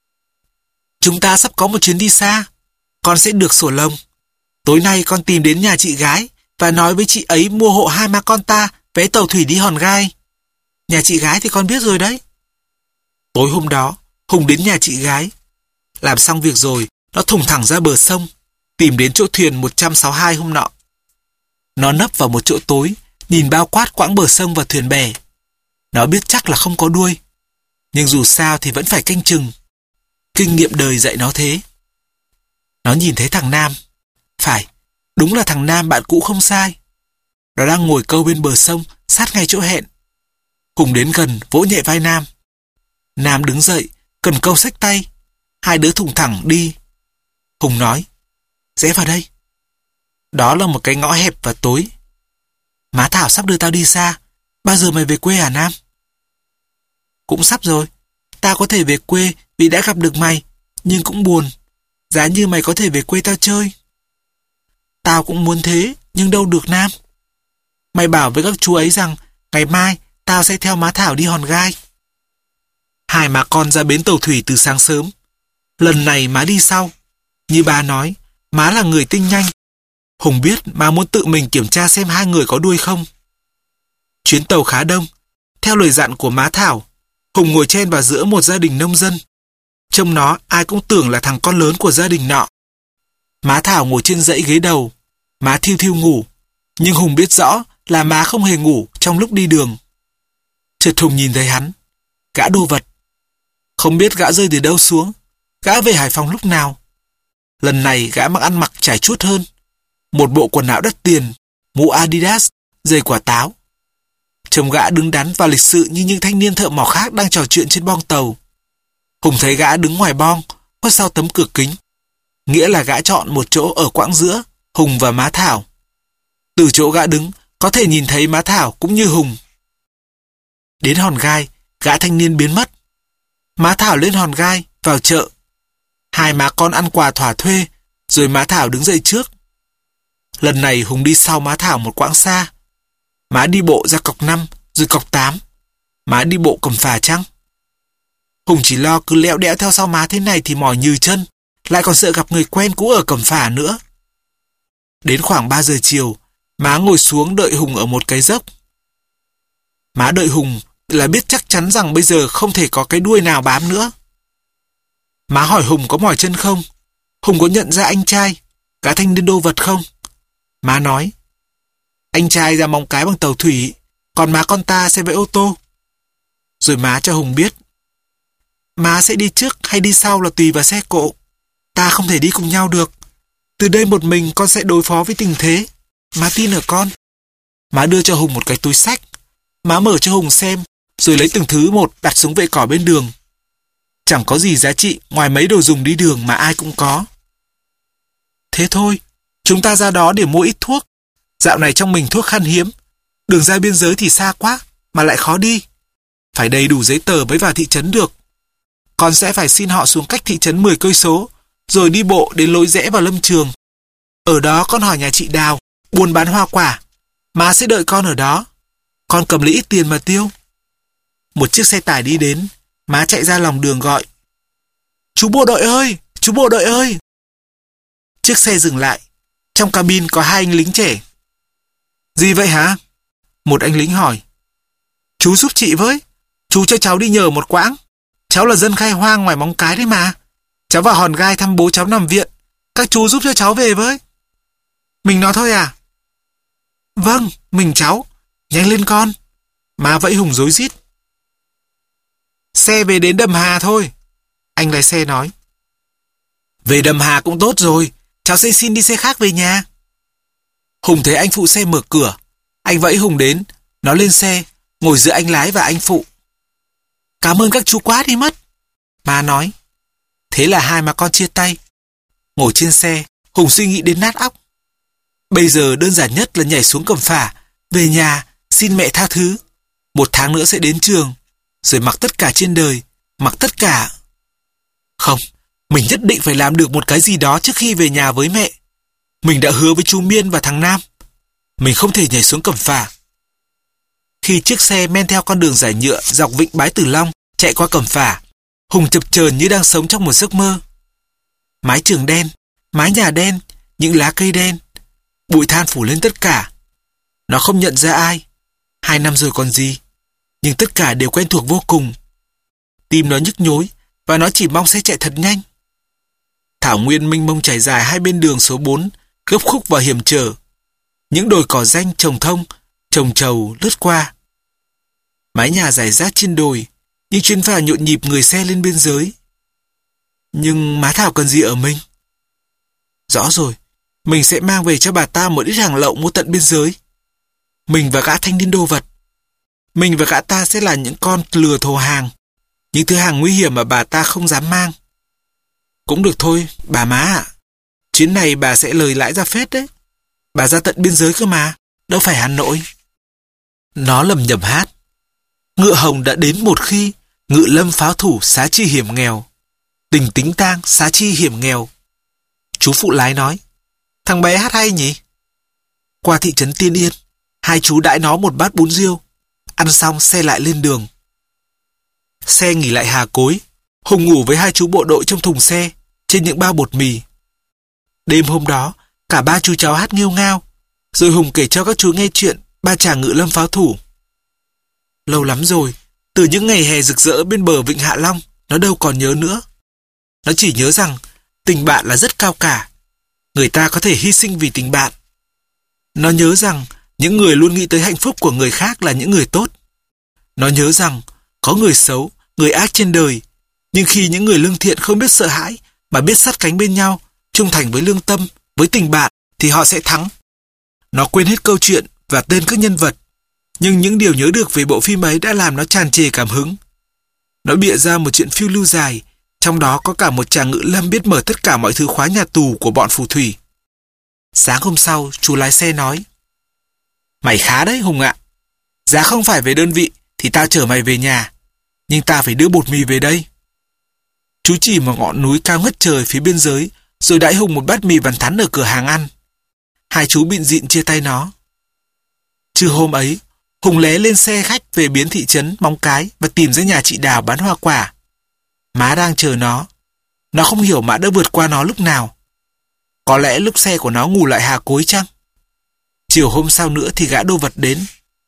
Chúng ta sắp có một chuyến đi xa. Con sẽ được sổ lông. Tối nay con tìm đến nhà chị gái và nói với chị ấy mua hộ hai má con ta vé tàu thủy đi Hòn Gai. Nhà chị gái thì con biết rồi đấy. Tối hôm đó, Hùng đến nhà chị gái. Làm xong việc rồi, nó thùng thẳng ra bờ sông, tìm đến chỗ thuyền 162 hôm nọ. Nó nấp vào một chỗ tối, nhìn bao quát quãng bờ sông và thuyền bè. Nó biết chắc là không có đuôi, nhưng dù sao thì vẫn phải canh chừng. Kinh nghiệm đời dạy nó thế. Nó nhìn thấy thằng Nam. Phải, đúng là thằng Nam bạn cũ không sai. Nó đang ngồi câu bên bờ sông, sát ngay chỗ hẹn. Hùng đến gần, vỗ nhẹ vai Nam. Nam đứng dậy, cần câu xách tay. Hai đứa thùng thẳng đi. Hùng nói, rẽ vào đây. Đó là một cái ngõ hẹp và tối. Má Thảo sắp đưa tao đi xa. Bao giờ mày về quê hả Nam? Cũng sắp rồi. Tao có thể về quê vì đã gặp được mày, nhưng cũng buồn. Giá như mày có thể về quê tao chơi. Tao cũng muốn thế, nhưng đâu được Nam. Mày bảo với các chú ấy rằng ngày mai tao sẽ theo má Thảo đi Hòn Gai. Hai má con ra bến tàu thủy từ sáng sớm. Lần này má đi sau. Như ba nói, má là người tinh nhanh. Hùng biết má muốn tự mình kiểm tra xem hai người có đuôi không. Chuyến tàu khá đông. Theo lời dặn của má Thảo, Hùng ngồi chen vào giữa một gia đình nông dân. Trông nó ai cũng tưởng là thằng con lớn của gia đình nọ. Má Thảo ngồi trên dãy ghế đầu. Má thiu thiu ngủ. Nhưng Hùng biết rõ là má không hề ngủ trong lúc đi đường. Chợt Hùng nhìn thấy hắn. Gã đồ vật. Không biết gã rơi từ đâu xuống. Gã về Hải Phòng lúc nào. Lần này gã mặc ăn mặc trải chuốt hơn. Một bộ quần áo đắt tiền, mũ Adidas, giày quả táo. Trông gã đứng đắn và lịch sự như những thanh niên thợ mỏ khác đang trò chuyện trên boong tàu. Hùng thấy gã đứng ngoài boong, khuất sau tấm cửa kính. Nghĩa là gã chọn một chỗ ở quãng giữa Hùng và má Thảo. Từ chỗ gã đứng, có thể nhìn thấy má Thảo cũng như Hùng. Đến Hòn Gai, gã thanh niên biến mất. Má Thảo lên Hòn Gai, vào chợ. Hai má con ăn quà thỏa thuê, rồi má Thảo đứng dậy trước. Lần này Hùng đi sau má Thảo một quãng xa. Má đi bộ ra cọc 5, rồi cọc 8. Má đi bộ cầm phà chăng? Hùng chỉ lo cứ lẹo đẽo theo sau má thế này thì mỏi nhừ chân, lại còn sợ gặp người quen cũ ở cẩm phả nữa. Đến khoảng 3 giờ chiều, má ngồi xuống đợi Hùng ở một cái dốc. Má đợi Hùng là biết chắc chắn rằng bây giờ không thể có cái đuôi nào bám nữa. Má hỏi Hùng có mỏi chân không? Hùng có nhận ra anh trai, gã thanh niên đô vật không? Má nói, anh trai ra Móng Cái bằng tàu thủy, còn má con ta sẽ với ô tô. Rồi má cho Hùng biết, má sẽ đi trước hay đi sau là tùy vào xe cộ. Ta không thể đi cùng nhau được. Từ đây một mình con sẽ đối phó với tình thế. Má tin ở con. Má đưa cho Hùng một cái túi xách. Má mở cho Hùng xem, rồi lấy từng thứ một đặt xuống vệ cỏ bên đường. Chẳng có gì giá trị ngoài mấy đồ dùng đi đường mà ai cũng có. Thế thôi, chúng ta ra đó để mua ít thuốc. Dạo này trong mình thuốc khan hiếm. Đường ra biên giới thì xa quá, mà lại khó đi. Phải đầy đủ giấy tờ mới vào thị trấn được. Con sẽ phải xin họ xuống cách thị trấn 10 cây số, rồi đi bộ đến lối rẽ vào lâm trường. Ở đó con hỏi nhà chị Đào, buôn bán hoa quả. Má sẽ đợi con ở đó. Con cầm lấy ít tiền mà tiêu. Một chiếc xe tải đi đến, má chạy ra lòng đường gọi. Chú bộ đội ơi! Chú bộ đội ơi! Chiếc xe dừng lại. Trong cabin có 2 anh lính trẻ. Gì vậy hả? Một anh lính hỏi. Chú giúp chị với. Chú cho cháu đi nhờ một quãng. Cháu là dân khai hoang ngoài Móng Cái đấy mà. Cháu vào Hòn Gai thăm bố cháu nằm viện. Các chú giúp cho cháu về với. Mình nói thôi à? Vâng, mình cháu. Nhanh lên con. Má vẫy Hùng rối rít. Xe về đến Đầm Hà thôi. Anh lái xe nói. Về Đầm Hà cũng tốt rồi. Cháu sẽ xin đi xe khác về nhà. Hùng thấy anh phụ xe mở cửa. Anh vẫy Hùng đến. Nó lên xe, ngồi giữa anh lái và anh phụ. Cảm ơn các chú quá đi mất. Má nói. Thế là hai má con chia tay. Ngồi trên xe, Hùng suy nghĩ đến nát óc. Bây giờ đơn giản nhất là nhảy xuống Cẩm Phả, về nhà, xin mẹ tha thứ. 1 tháng nữa sẽ đến trường, rồi mặc tất cả trên đời, mặc tất cả. Không, mình nhất định phải làm được một cái gì đó trước khi về nhà với mẹ. Mình đã hứa với chú Miên và thằng Nam. Mình không thể nhảy xuống Cẩm Phả. Khi chiếc xe men theo con đường giải nhựa dọc vịnh Bái Tử Long chạy qua Cẩm Phả, Hùng chập chờn như đang sống trong một giấc mơ. Mái trường đen, mái nhà đen, những lá cây đen, bụi than phủ lên tất cả. Nó không nhận ra ai. 2 năm rồi còn gì. Nhưng tất cả đều quen thuộc vô cùng. Tim nó nhức nhối và nó chỉ mong sẽ chạy thật nhanh. Thảo nguyên mênh mông trải dài hai bên đường số 4, gấp khúc và hiểm trở. Những đồi cỏ ranh trồng thông, trồng trầu lướt qua. Mái nhà rải rác trên đồi, những chuyến phà nhộn nhịp người xe lên biên giới. Nhưng má Thảo cần gì ở mình? Rõ rồi, mình sẽ mang về cho bà ta một ít hàng lậu mua tận biên giới. Mình và gã thanh niên đô vật. Mình và gã ta sẽ là những con lừa thồ hàng, những thứ hàng nguy hiểm mà bà ta không dám mang. Cũng được thôi, bà má ạ. Chuyến này bà sẽ lời lãi ra phết đấy. Bà ra tận biên giới cơ mà, đâu phải Hà Nội. Nó lầm nhầm hát. Ngựa hồng đã đến một khi, ngự lâm pháo thủ xá chi hiểm nghèo. Tình tính tang xá chi hiểm nghèo. Chú phụ lái nói. Thằng bé hát hay nhỉ? Qua thị trấn Tiên Yên, hai chú đãi nó một bát bún riêu. Ăn xong xe lại lên đường. Xe nghỉ lại Hà Cối. Hùng ngủ với hai chú bộ đội trong thùng xe, trên những bao bột mì. Đêm hôm đó, cả ba chú cháu hát nghêu ngao. Rồi Hùng kể cho các chú nghe chuyện ba chàng ngự lâm pháo thủ. Lâu lắm rồi, từ những ngày hè rực rỡ bên bờ vịnh Hạ Long, nó đâu còn nhớ nữa. Nó chỉ nhớ rằng tình bạn là rất cao cả. Người ta có thể hy sinh vì tình bạn. Nó nhớ rằng những người luôn nghĩ tới hạnh phúc của người khác là những người tốt. Nó nhớ rằng có người xấu, người ác trên đời. Nhưng khi những người lương thiện không biết sợ hãi mà biết sát cánh bên nhau, trung thành với lương tâm, với tình bạn, thì họ sẽ thắng. Nó quên hết câu chuyện và tên các nhân vật. Nhưng những điều nhớ được về bộ phim ấy đã làm nó tràn trề cảm hứng. Nó bịa ra một chuyện phiêu lưu dài, Trong đó có cả một chàng ngự lâm biết mở tất cả mọi thứ khóa nhà tù của bọn phù thủy. Sáng hôm sau, chú lái xe nói: "Mày khá đấy Hùng ạ. Giá không phải về đơn vị thì tao chở mày về nhà. Nhưng ta phải đưa bột mì về đây." Chú chỉ một ngọn núi cao ngất trời phía biên giới, rồi đãi Hùng một bát mì vằn thắn ở cửa hàng ăn. Hai chú bịn dịn chia tay nó. Trưa hôm ấy, Hùng lé lên xe khách về biến thị trấn Móng Cái và tìm ra nhà chị Đào bán hoa quả. Má đang chờ nó. Nó không hiểu má đã vượt qua nó lúc nào. Có lẽ lúc xe của nó ngủ lại hà cối chăng? Chiều hôm sau nữa thì gã đô vật đến.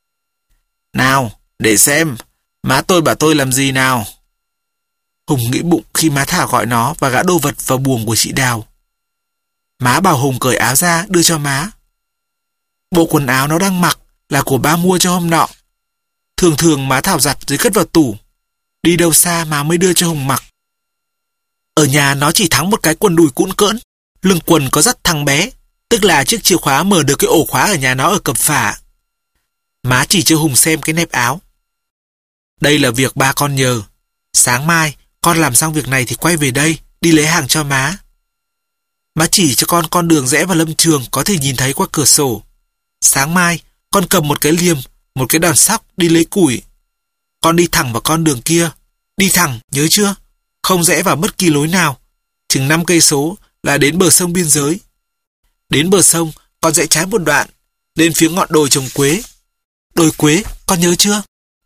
"Nào, để xem, má tôi bảo tôi làm gì nào." Hùng nghĩ bụng khi má Thảo gọi nó và gã đô vật vào buồng của chị Đào. Má bảo Hùng cởi áo ra đưa cho má. Bộ quần áo nó đang mặc là của ba mua cho hôm nọ. Thường thường má Thảo giặt rồi cất vào tủ. Đi đâu xa má mới đưa cho Hùng mặc. Ở nhà nó chỉ thắng một cái quần đùi cũn cỡn, lưng quần có dắt thằng bé, tức là chiếc chìa khóa mở được cái ổ khóa ở nhà nó ở Cẩm Phả. Má chỉ cho Hùng xem cái nẹp áo. "Đây là việc ba con nhờ. Sáng mai con làm xong việc này thì quay về đây, đi lấy hàng cho má." Má chỉ cho con đường rẽ vào lâm trường có thể nhìn thấy qua cửa sổ. "Sáng mai con cầm một cái liềm, một cái đòn sóc đi lấy củi. Con đi thẳng vào con đường kia. Đi thẳng, nhớ chưa? Không rẽ vào bất kỳ lối nào. Chừng 5 cây số là đến bờ sông biên giới. Đến bờ sông, con rẽ trái một đoạn, lên phía ngọn đồi trồng quế. Đồi quế, con nhớ chưa?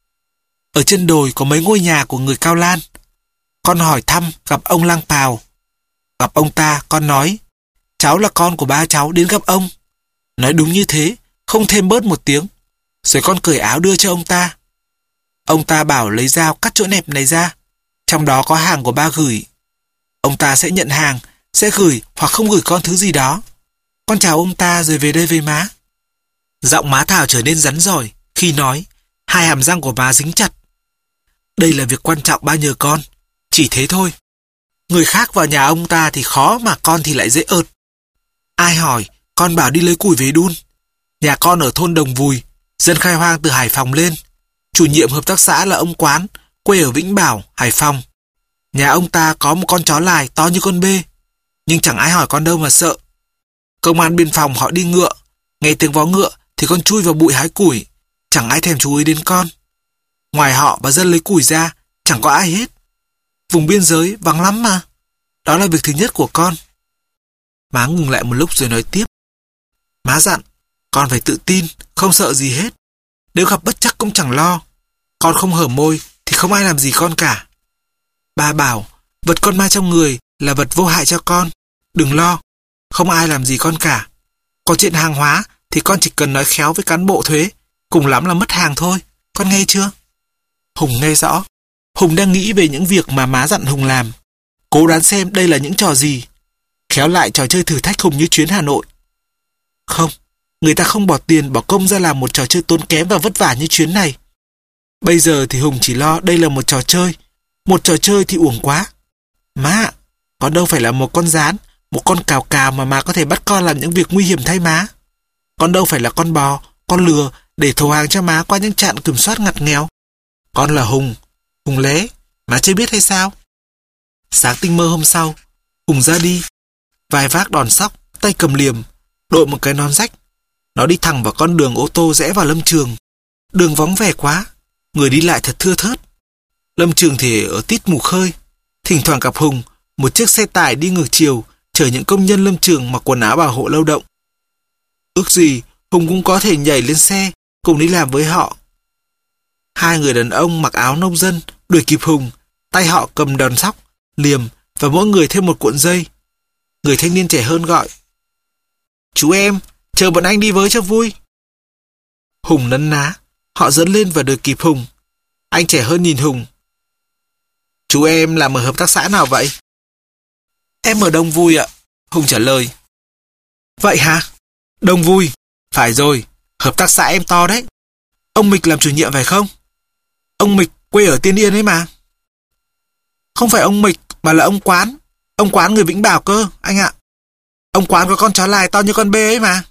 Ở chân đồi có mấy ngôi nhà của người Cao Lan. Con hỏi thăm gặp ông Lang Pào. Gặp ông ta, con nói: 'Cháu là con của ba cháu đến gặp ông.' Nói đúng như thế, không thêm bớt một tiếng. Rồi con cởi áo đưa cho ông ta. Ông ta bảo lấy dao cắt chỗ nẹp này ra. Trong đó có hàng của ba gửi. Ông ta sẽ nhận hàng, sẽ gửi hoặc không gửi con thứ gì đó. Con chào ông ta rồi về đây với má." Giọng má Thảo trở nên rắn rỏi khi nói, hai hàm răng của má dính chặt. "Đây là việc quan trọng ba nhờ con. Chỉ thế thôi. Người khác vào nhà ông ta thì khó mà con thì lại dễ ợt. Ai hỏi, con bảo đi lấy củi về đun. Nhà con ở thôn Đồng Vùi, dân khai hoang từ Hải Phòng lên. Chủ nhiệm hợp tác xã là ông Quán, quê ở Vĩnh Bảo, Hải Phòng. Nhà ông ta có một con chó lài to như con bê, nhưng chẳng ai hỏi con đâu mà sợ. Công an biên phòng họ đi ngựa, nghe tiếng vó ngựa thì con chui vào bụi hái củi, chẳng ai thèm chú ý đến con. Ngoài họ và dân lấy củi ra, chẳng có ai hết. Vùng biên giới vắng lắm mà. Đó là việc thứ nhất của con." Má ngừng lại một lúc rồi nói tiếp. "Má dặn, con phải tự tin, không sợ gì hết. Nếu gặp bất trắc cũng chẳng lo. Con không hở môi thì không ai làm gì con cả. Ba bảo, vật con mang trong người là vật vô hại cho con. Đừng lo, không ai làm gì con cả. Còn chuyện hàng hóa thì con chỉ cần nói khéo với cán bộ thuế, cùng lắm là mất hàng thôi. Con nghe chưa?" Hùng nghe rõ. Hùng đang nghĩ về những việc mà má dặn Hùng làm. Cố đoán xem đây là những trò gì. Khéo lại trò chơi thử thách Hùng như chuyến Hà Nội. Không, người ta không bỏ tiền bỏ công ra làm một trò chơi tốn kém và vất vả như chuyến này. Bây giờ thì Hùng chỉ lo đây là một trò chơi. Một trò chơi thì uổng quá. Má ạ, con đâu phải là một con gián, một con cào cào mà có thể bắt con làm những việc nguy hiểm thay má. Con đâu phải là con bò, con lừa để thầu hàng cho má qua những trạm kiểm soát ngặt nghèo. Con là Hùng, Hùng Lé, má chưa biết hay sao? Sáng tinh mơ hôm sau, Hùng ra đi, vai vác đòn sóc, tay cầm liềm, đội một cái nón rách. Nó đi thẳng vào con đường ô tô rẽ vào lâm trường. Đường vắng vẻ quá, người đi lại thật thưa thớt. Lâm trường thì ở tít mù khơi. Thỉnh thoảng gặp Hùng, một chiếc xe tải đi ngược chiều chở những công nhân lâm trường mặc quần áo bảo hộ lao động. Ước gì Hùng cũng có thể nhảy lên xe cùng đi làm với họ. Hai người đàn ông mặc áo nông dân đuổi kịp Hùng, tay họ cầm đòn sóc, liềm và mỗi người thêm một cuộn dây. Người thanh niên trẻ hơn gọi: "Chú em, chờ bọn anh đi với cho vui." Hùng nấn ná, họ dẫn lên và đuổi kịp Hùng. Anh trẻ hơn nhìn Hùng: "Chú em làm ở hợp tác xã nào vậy?" "Em ở Đồng Vui ạ," Hùng trả lời. "Vậy hả? Đồng Vui? Phải rồi, hợp tác xã em to đấy. Ông Mịch làm chủ nhiệm phải không? Ông Mịch quê ở Tiên Yên ấy mà." "Không phải ông Mịch mà là ông Quán. Ông Quán người Vĩnh Bảo cơ, anh ạ. Ông Quán có con chó lài to như con bê ấy mà."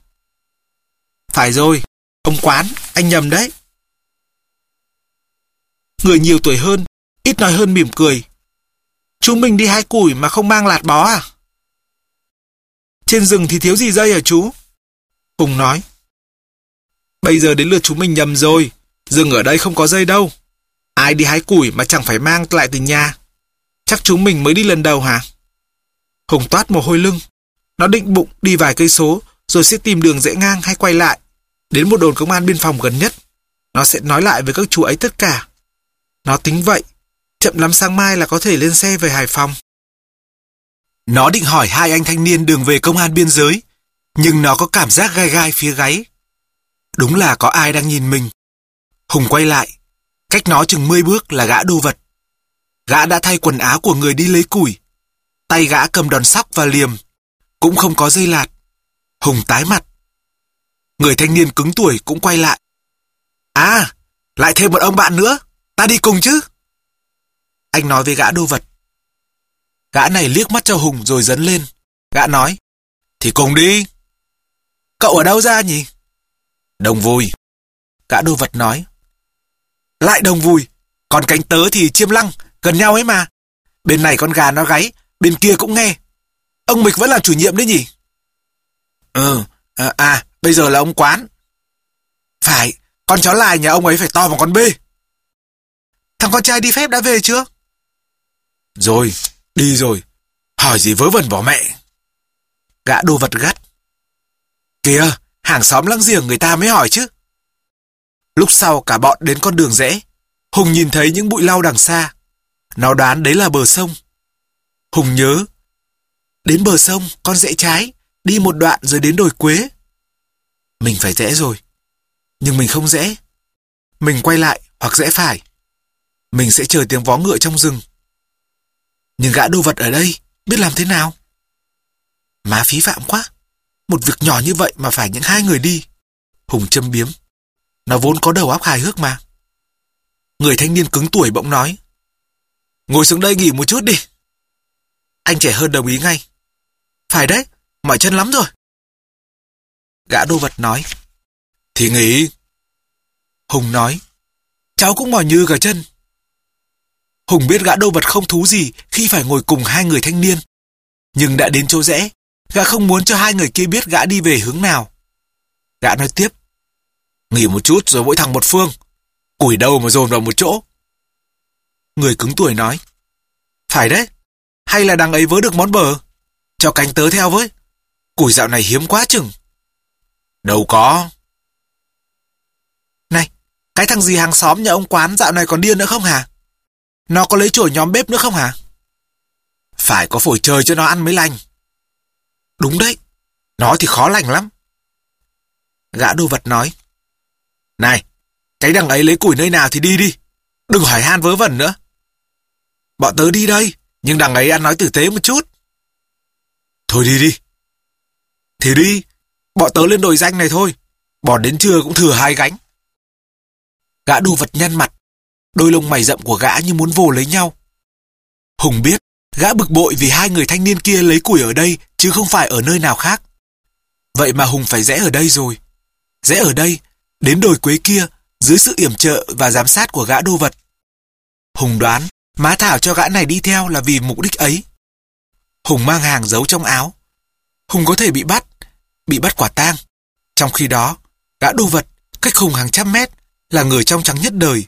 "Phải rồi, ông Quán, anh nhầm đấy." Người nhiều tuổi hơn, ít nói hơn mỉm cười: Chúng mình đi hái củi mà không mang lạt bó à? Trên rừng thì thiếu gì dây hả chú? Hùng nói. Bây giờ đến lượt chúng mình nhầm rồi. Rừng ở đây không có dây đâu. Ai đi hái củi mà chẳng phải mang lại từ nhà? Chắc chúng mình mới đi lần đầu hả? Hùng toát mồ hôi lưng. Nó định bụng đi vài cây số rồi sẽ tìm đường rẽ ngang hay quay lại. Đến một đồn công an biên phòng gần nhất. Nó sẽ nói lại với các chú ấy tất cả. Nó tính vậy. Chậm lắm sáng mai là có thể lên xe về Hải Phòng. Nó định hỏi hai anh thanh niên đường về công an biên giới. Nhưng nó có cảm giác gai gai phía gáy. Đúng là có ai đang nhìn mình. Hùng quay lại. Cách nó chừng 10 bước là gã Đô Vật. Gã đã thay quần áo của người đi lấy củi. Tay gã cầm đòn sóc và liềm. Cũng không có dây lạt. Hùng tái mặt. Người thanh niên cứng tuổi cũng quay lại. À, lại thêm một ông bạn nữa. Ta đi cùng chứ? Anh nói với gã Đô Vật. Gã này liếc mắt cho Hùng rồi dấn lên. Gã nói. Thì cùng đi. Cậu ở đâu ra nhỉ? Đồng Vùi. Gã Đô Vật nói. Lại Đồng Vùi. Còn cánh tớ thì Chiêm Lăng. Gần nhau ấy mà. Bên này con gà nó gáy. Bên kia cũng nghe. Ông Mịch vẫn là chủ nhiệm đấy nhỉ? Bây giờ là ông Quán. Phải. Con chó lại nhà ông ấy phải to bằng con bê. Thằng con trai đi phép đã về chưa? Rồi. Đi rồi. Hỏi gì vớ vẩn bỏ mẹ. Gã Đô Vật gắt. Kìa, hàng xóm láng giềng người ta mới hỏi chứ. Lúc sau cả bọn đến con đường rẽ. Hùng nhìn thấy những bụi lau đằng xa. Nó đoán đấy là bờ sông. Hùng nhớ. Đến bờ sông, con rẽ trái. Đi một đoạn rồi đến đồi Quế. Mình phải rẽ rồi. Nhưng mình không rẽ. Mình quay lại hoặc rẽ phải. Mình sẽ chờ tiếng vó ngựa trong rừng. Nhưng gã Đô Vật ở đây biết làm thế nào? Má phí phạm quá. Một việc nhỏ như vậy mà phải những hai người đi. Hùng châm biếm. Nó vốn có đầu óc hài hước mà. Người thanh niên cứng tuổi bỗng nói. Ngồi xuống đây nghỉ một chút đi. Anh trẻ hơn đồng ý ngay. Phải đấy, mỏi chân lắm rồi. Gã Đô Vật nói. Thì nghỉ. Hùng nói. Cháu cũng mỏi như cả chân. Hùng biết gã Đô Vật không thú gì khi phải ngồi cùng hai người thanh niên. Nhưng đã đến chỗ rẽ, gã không muốn cho hai người kia biết gã đi về hướng nào. Gã nói tiếp. Nghỉ một chút rồi mỗi thằng một phương. Củi đâu mà dồn vào một chỗ. Người cứng tuổi nói. Phải đấy. Hay là đằng ấy vớ được món bờ. Cho cánh tớ theo với. Củi dạo này hiếm quá chừng. Đâu có. Này, cái thằng gì hàng xóm nhà ông Quán dạo này còn điên nữa không hả? Nó có lấy chổi nhóm bếp nữa không hả? Phải có phổi trời cho nó ăn mới lành. Đúng đấy. Nó thì khó lành lắm. Gã Đô Vật nói. Này, cái đằng ấy lấy củi nơi nào thì đi đi. Đừng hỏi han vớ vẩn nữa. Bọn tớ đi đây. Nhưng đằng ấy ăn nói tử tế một chút. Thôi đi đi. Thì đi. Bọn tớ lên đồi danh này thôi. Bỏ đến trưa cũng thừa 2 gánh. Gã Đô Vật nhăn mặt. Đôi lông mày rậm của gã như muốn vồ lấy nhau. Hùng biết gã bực bội vì hai người thanh niên kia lấy củi ở đây chứ không phải ở nơi nào khác. Vậy mà Hùng phải rẽ ở đây rồi. Rẽ ở đây, đến đồi Quế kia, dưới sự yểm trợ và giám sát của gã Đô Vật. Hùng đoán má Thảo cho gã này đi theo là vì mục đích ấy. Hùng mang hàng giấu trong áo. Hùng có thể bị bắt quả tang. Trong khi đó, gã Đô Vật cách Hùng hàng trăm mét là người trong trắng nhất đời.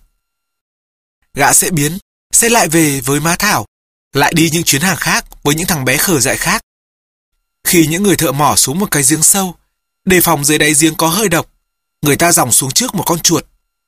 Gã sẽ lại về với má Thảo, lại đi những chuyến hàng khác với những thằng bé khờ dại khác. Khi những người thợ mỏ xuống một cái giếng sâu, đề phòng dưới đáy giếng có hơi độc, người ta dòng xuống trước một con chuột.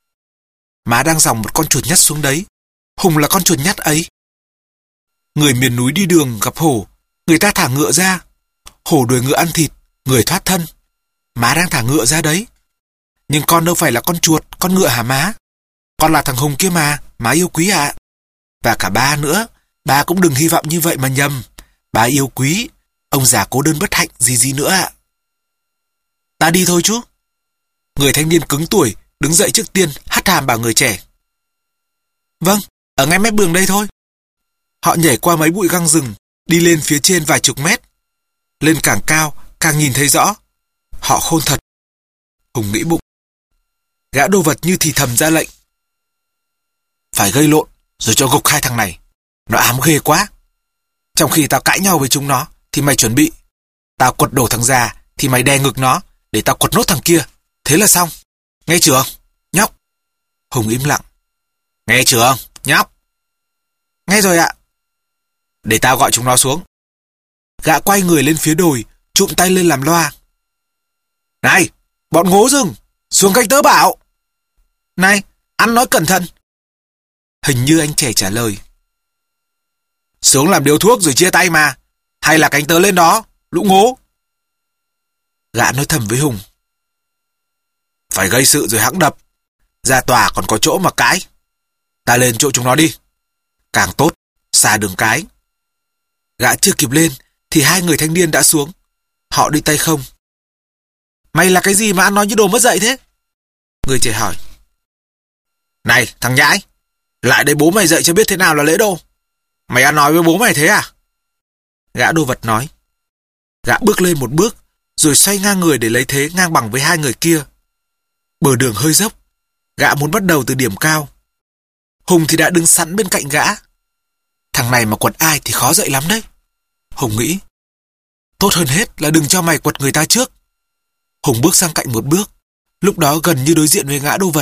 Má đang dòng một con chuột nhắt xuống đấy. Hùng là con chuột nhắt ấy. Người miền núi đi đường gặp hổ, người ta thả ngựa ra. Hổ đuổi ngựa ăn thịt, người thoát thân. Má đang thả ngựa ra đấy. Nhưng con đâu phải là con chuột, con ngựa hả má? Con là thằng Hùng kia mà, má yêu quý ạ. Và cả ba nữa, ba cũng đừng hy vọng như vậy mà nhầm. Ba yêu quý, ông già cố đơn bất hạnh gì nữa ạ. Ta đi thôi chú. Người thanh niên cứng tuổi, đứng dậy trước tiên, hắt hàm bảo người trẻ. Vâng, ở ngay mép đường đây thôi. Họ nhảy qua mấy bụi găng rừng, đi lên phía trên vài chục mét. Lên càng cao, càng nhìn thấy rõ. Họ khôn thật. Hùng nghĩ bụng. Gã Đô Vật như thì thầm ra lệnh. Phải gây lộn, rồi cho gục hai thằng này. Nó ám ghê quá. Trong khi tao cãi nhau với chúng nó, thì mày chuẩn bị. Tao quật đổ thằng già, thì mày đè ngực nó, để tao quật nốt thằng kia. Thế là xong. Nghe chưa, nhóc? Hùng im lặng. Nghe chưa, nhóc? Nghe rồi ạ. Để tao gọi chúng nó xuống. Gã quay người lên phía đồi, trụm tay lên làm loa. Này, bọn ngố rừng, xuống cách tớ bảo. Này, ăn nói cẩn thận. Hình như anh trẻ trả lời. Xuống làm điếu thuốc rồi chia tay mà. Hay là cánh tớ lên đó, lũ ngố. Gã nói thầm với Hùng. Phải gây sự rồi hẵng đập. Ra tòa còn có chỗ mà cãi. Ta lên chỗ chúng nó đi. Càng tốt, xa đường cái. Gã chưa kịp lên thì hai người thanh niên đã xuống. Họ đi tay không. Mày là cái gì mà ăn nói như đồ mất dạy thế? Người trẻ hỏi. Này thằng nhãi, lại đây bố mày dạy cho biết thế nào là lễ độ. Mày ăn nói với bố mày thế à? Gã Đô Vật nói. Gã bước lên một bước, rồi xoay ngang người để lấy thế ngang bằng với hai người kia. Bờ đường hơi dốc, gã muốn bắt đầu từ điểm cao. Hùng thì đã đứng sẵn bên cạnh gã. Thằng này mà quật ai thì khó dậy lắm đấy. Hùng nghĩ. Tốt hơn hết là đừng cho mày quật người ta trước. Hùng bước sang cạnh một bước, lúc đó gần như đối diện với gã Đô Vật.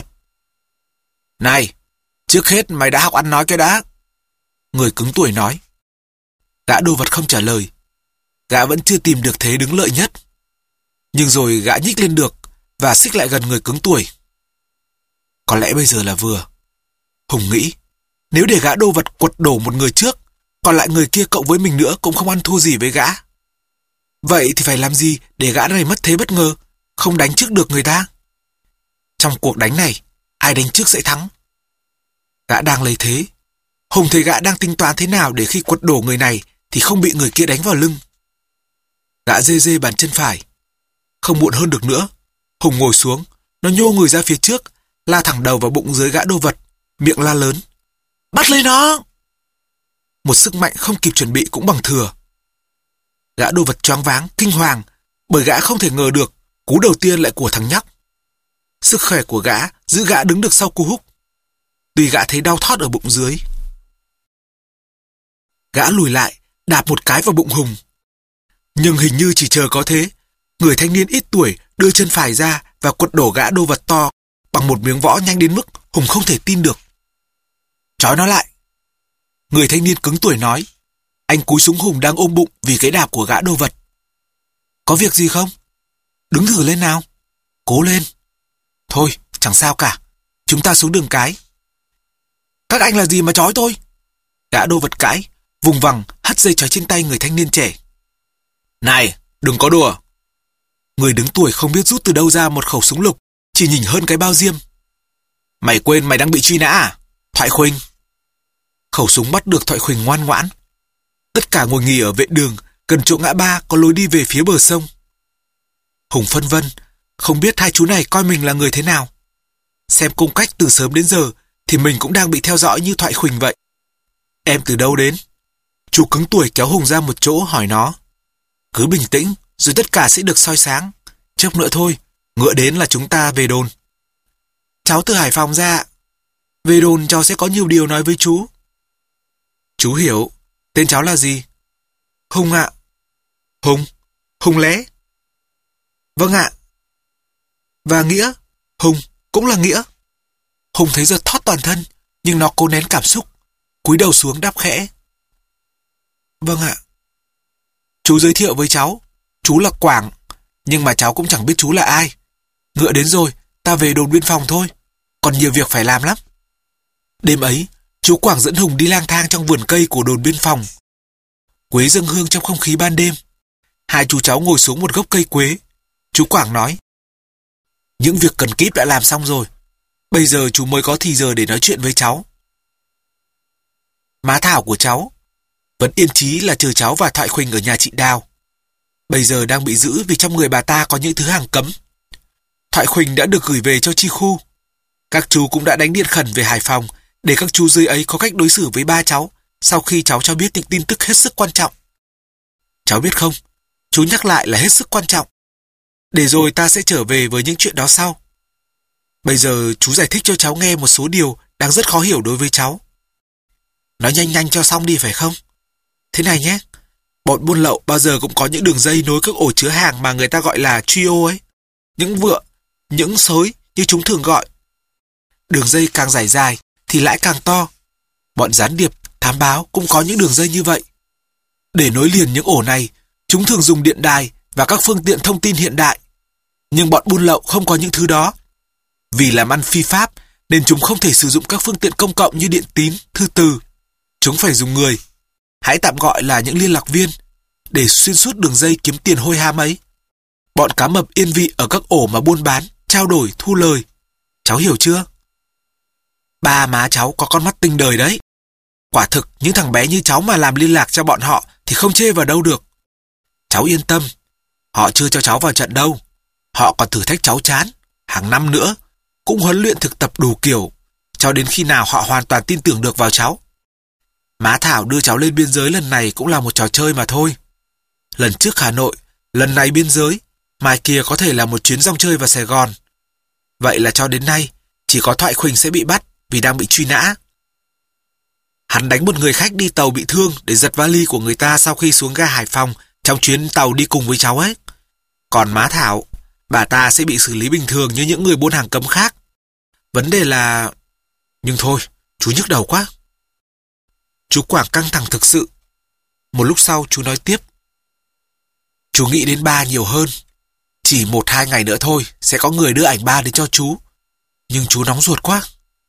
Này, trước hết mày đã học ăn nói cái đã. Người cứng tuổi nói. Gã Đô Vật không trả lời. Gã vẫn chưa tìm được thế đứng lợi nhất. Nhưng rồi gã nhích lên được và xích lại gần người cứng tuổi. Có lẽ bây giờ là vừa. Hùng nghĩ, nếu để gã Đô Vật quật đổ một người trước, còn lại người kia cộng với mình nữa cũng không ăn thua gì với gã. Vậy thì phải làm gì để gã này mất thế bất ngờ, không đánh trước được người ta? Trong cuộc đánh này, ai đánh trước sẽ thắng. Gã đang lấy thế. Hùng thấy gã đang tính toán thế nào để khi quật đổ người này thì không bị người kia đánh vào lưng. Gã dê dê bàn chân phải. Không muộn hơn được nữa. Hùng ngồi xuống, nó nhô người ra phía trước, la thẳng đầu vào bụng dưới gã Đô Vật, miệng la lớn. Bắt lấy nó! Một sức mạnh không kịp chuẩn bị cũng bằng thừa. Gã Đô Vật choáng váng, kinh hoàng, bởi gã không thể ngờ được cú đầu tiên lại của thằng nhóc. Sức khỏe của gã giữ gã đứng được sau cú húc. Tuy gã thấy đau thót ở bụng dưới. Gã lùi lại, đạp một cái vào bụng Hùng. Nhưng hình như chỉ chờ có thế, người thanh niên ít tuổi đưa chân phải ra và quật đổ gã Đô Vật to bằng một miếng võ nhanh đến mức Hùng không thể tin được. Trói nó lại. Người thanh niên cứng tuổi nói. Anh cúi xuống Hùng đang ôm bụng vì cái đạp của gã Đô Vật. Có việc gì không? Đứng thử lên nào. Cố lên. Thôi, chẳng sao cả. Chúng ta xuống đường cái. Các anh là gì mà trói tôi? Gã Đô Vật cãi, vùng vằng hất dây trói trên tay người thanh niên trẻ. Này, đừng có đùa. Người đứng tuổi không biết rút từ đâu ra một khẩu súng lục, chỉ nhỉnh hơn cái bao diêm. Mày quên mày đang bị truy nã à? Thoại Khuynh. Khẩu súng bắt được Thoại Khuynh ngoan ngoãn. Tất cả ngồi nghỉ ở vệ đường, gần chỗ ngã ba có lối đi về phía bờ sông. Hùng phân vân, không biết hai chú này coi mình là người thế nào. Xem cung cách từ sớm đến giờ thì mình cũng đang bị theo dõi như Thoại Khuynh vậy. Em từ đâu đến? Chú cứng tuổi kéo Hùng ra một chỗ hỏi nó. Cứ bình tĩnh, rồi tất cả sẽ được soi sáng. Chốc nữa thôi, ngựa đến là chúng ta về đồn. Cháu từ Hải Phòng ra. Về đồn cháu sẽ có nhiều điều nói với chú. Chú hiểu. Tên cháu là gì? Hùng ạ. Hùng? Hùng Lé? Vâng ạ. Và Nghĩa? Hùng cũng là Nghĩa. Hùng thấy giật thót toàn thân, nhưng nó cố nén cảm xúc, cúi đầu xuống đáp khẽ. Vâng ạ. Chú giới thiệu với cháu, chú là Quảng, nhưng mà cháu cũng chẳng biết chú là ai. Ngựa đến rồi, ta về đồn biên phòng thôi, còn nhiều việc phải làm lắm. Đêm ấy, chú Quảng dẫn Hùng đi lang thang trong vườn cây của đồn biên phòng. Quế dâng hương trong không khí ban đêm. Hai chú cháu ngồi xuống một gốc cây quế. Chú Quảng nói. Những việc cần kíp đã làm xong rồi. Bây giờ chú mới có thì giờ để nói chuyện với cháu. Má Thảo của cháu vẫn yên chí là chờ cháu và Thoại Khuynh ở nhà chị Đào. Bây giờ đang bị giữ vì trong người bà ta có những thứ hàng cấm. Thoại Khuynh đã được gửi về cho chi khu. Các chú cũng đã đánh điện khẩn về Hải Phòng để các chú dưới ấy có cách đối xử với ba cháu sau khi cháu cho biết những tin tức hết sức quan trọng. Cháu biết không, chú nhắc lại là hết sức quan trọng. Để rồi ta sẽ trở về với những chuyện đó sau. Bây giờ chú giải thích cho cháu nghe một số điều đang rất khó hiểu đối với cháu. Nói nhanh nhanh cho xong đi phải không? Thế này nhé, bọn buôn lậu bao giờ cũng có những đường dây nối các ổ chứa hàng mà người ta gọi là trio ấy. Những vựa, những sới như chúng thường gọi. Đường dây càng dài dài thì lãi càng to. Bọn gián điệp, thám báo cũng có những đường dây như vậy. Để nối liền những ổ này, chúng thường dùng điện đài và các phương tiện thông tin hiện đại. Nhưng bọn buôn lậu không có những thứ đó. Vì làm ăn phi pháp nên chúng không thể sử dụng các phương tiện công cộng như điện tín, thư từ. Chúng phải dùng người, hãy tạm gọi là những liên lạc viên, để xuyên suốt đường dây kiếm tiền hôi hám ấy. Bọn cá mập yên vị ở các ổ mà buôn bán, trao đổi, thu lời. Cháu hiểu chưa? Ba má cháu có con mắt tinh đời đấy. Quả thực những thằng bé như cháu mà làm liên lạc cho bọn họ thì không chê vào đâu được. Cháu yên tâm, họ chưa cho cháu vào trận đâu. Họ còn thử thách cháu chán, hàng năm nữa, cũng huấn luyện thực tập đủ kiểu, cho đến khi nào họ hoàn toàn tin tưởng được vào cháu. Má Thảo đưa cháu lên biên giới lần này cũng là một trò chơi mà thôi. Lần trước Hà Nội, lần này biên giới, mai kia có thể là một chuyến rong chơi vào Sài Gòn. Vậy là cho đến nay, chỉ có Thoại Khuỳnh sẽ bị bắt vì đang bị truy nã. Hắn đánh một người khách đi tàu bị thương để giật vali của người ta sau khi xuống ga Hải Phòng trong chuyến tàu đi cùng với cháu ấy. Còn má Thảo, bà ta sẽ bị xử lý bình thường như những người buôn hàng cấm khác. Vấn đề là... Nhưng thôi, chú nhức đầu quá. Chú Quảng căng thẳng thực sự. Một lúc sau chú nói tiếp. Chú nghĩ đến ba nhiều hơn. Chỉ 1-2 ngày nữa thôi sẽ có người đưa ảnh ba đến cho chú. Nhưng chú nóng ruột quá.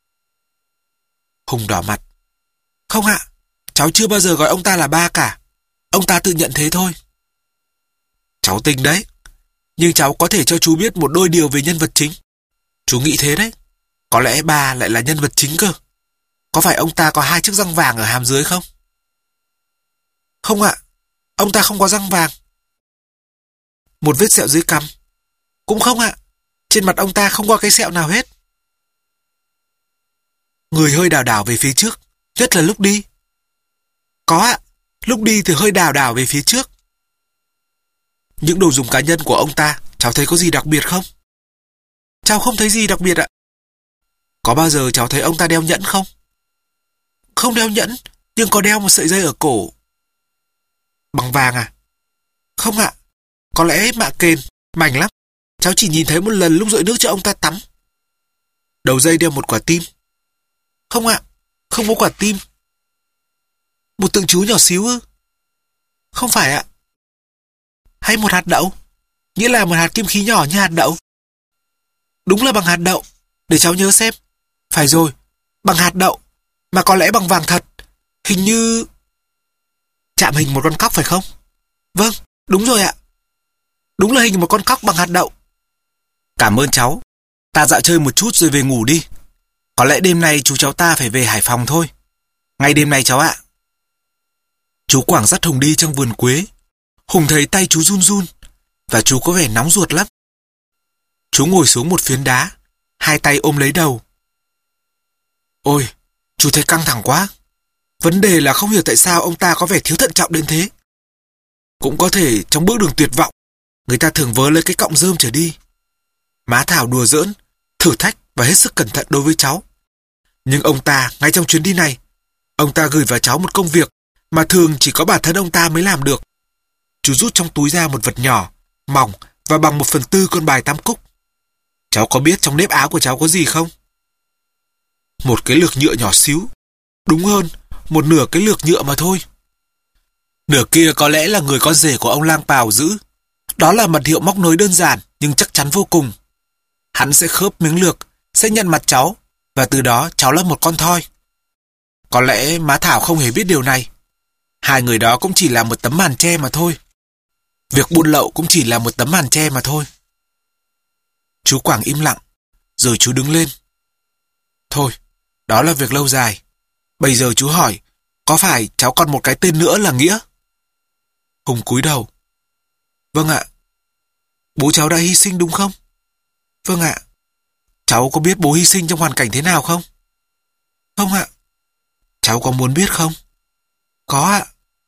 Hùng đỏ mặt. Không ạ, cháu chưa bao giờ gọi ông ta là ba cả. Ông ta tự nhận thế thôi. Cháu tinh đấy. Nhưng cháu có thể cho chú biết một đôi điều về nhân vật chính. Chú nghĩ thế đấy. Có lẽ ba lại là nhân vật chính cơ. Có phải ông ta có 2 chiếc răng vàng ở hàm dưới không? Không ạ, ông ta không có răng vàng. Một vết sẹo dưới cằm? Cũng không ạ, trên mặt ông ta không có cái sẹo nào hết. Người hơi đảo đảo về phía trước, nhất là lúc đi. Có ạ, lúc đi thì hơi đảo đảo về phía trước. Những đồ dùng cá nhân của ông ta, cháu thấy có gì đặc biệt không? Cháu không thấy gì đặc biệt ạ. Có bao giờ cháu thấy ông ta đeo nhẫn không? Không đeo nhẫn, nhưng có đeo một sợi dây ở cổ. Bằng vàng à? Không ạ, có lẽ mạ kền, mảnh lắm. Cháu chỉ nhìn thấy một lần lúc dội nước cho ông ta tắm. Đầu dây đeo một quả tim. Không ạ, không có quả tim. Một tượng chú nhỏ xíu ư? Không phải ạ. Hay một hạt đậu? Nghĩa là một hạt kim khí nhỏ như hạt đậu. Đúng là bằng hạt đậu. Để cháu nhớ xem. Phải rồi, bằng hạt đậu. Mà có lẽ bằng vàng thật. Hình như... Chạm hình một con cóc phải không? Vâng, đúng rồi ạ. Đúng là hình một con cóc bằng hạt đậu. Cảm ơn cháu. Ta dạo chơi một chút rồi về ngủ đi. Có lẽ đêm nay chú cháu ta phải về Hải Phòng thôi. Ngay đêm nay cháu ạ. Chú Quảng dắt Hùng đi trong vườn quế. Hùng thấy tay chú run run, và chú có vẻ nóng ruột lắm. Chú ngồi xuống một phiến đá, 2 tay ôm lấy đầu. Ôi, chú thấy căng thẳng quá. Vấn đề là không hiểu tại sao ông ta có vẻ thiếu thận trọng đến thế. Cũng có thể trong bước đường tuyệt vọng, người ta thường vớ lấy cái cọng rơm trở đi. Má Thảo đùa giỡn, thử thách và hết sức cẩn thận đối với cháu. Nhưng ông ta, ngay trong chuyến đi này, ông ta gửi vào cháu một công việc mà thường chỉ có bản thân ông ta mới làm được. Chú rút trong túi ra một vật nhỏ, mỏng và bằng 1/4 con bài tam cúc. Cháu có biết trong nếp áo của cháu có gì không? Một cái lược nhựa nhỏ xíu. Đúng hơn, một nửa cái lược nhựa mà thôi. Nửa kia có lẽ là người con rể của ông Lang Pào giữ. Đó là mật hiệu móc nối đơn giản nhưng chắc chắn vô cùng. Hắn sẽ khớp miếng lược, sẽ nhận mặt cháu, và từ đó cháu là một con thoi. Có lẽ má Thảo không hề biết điều này. 2 người đó cũng chỉ là một tấm màn che mà thôi. Việc buôn lậu cũng chỉ là một tấm màn che mà thôi. Chú Quảng im lặng, rồi chú đứng lên. Thôi, đó là việc lâu dài. Bây giờ chú hỏi, có phải cháu còn một cái tên nữa là Nghĩa? Hùng cúi đầu. Vâng ạ. Bố cháu đã hy sinh đúng không? Vâng ạ. Cháu có biết bố hy sinh trong hoàn cảnh thế nào không? Không ạ. Cháu có muốn biết không? Có ạ.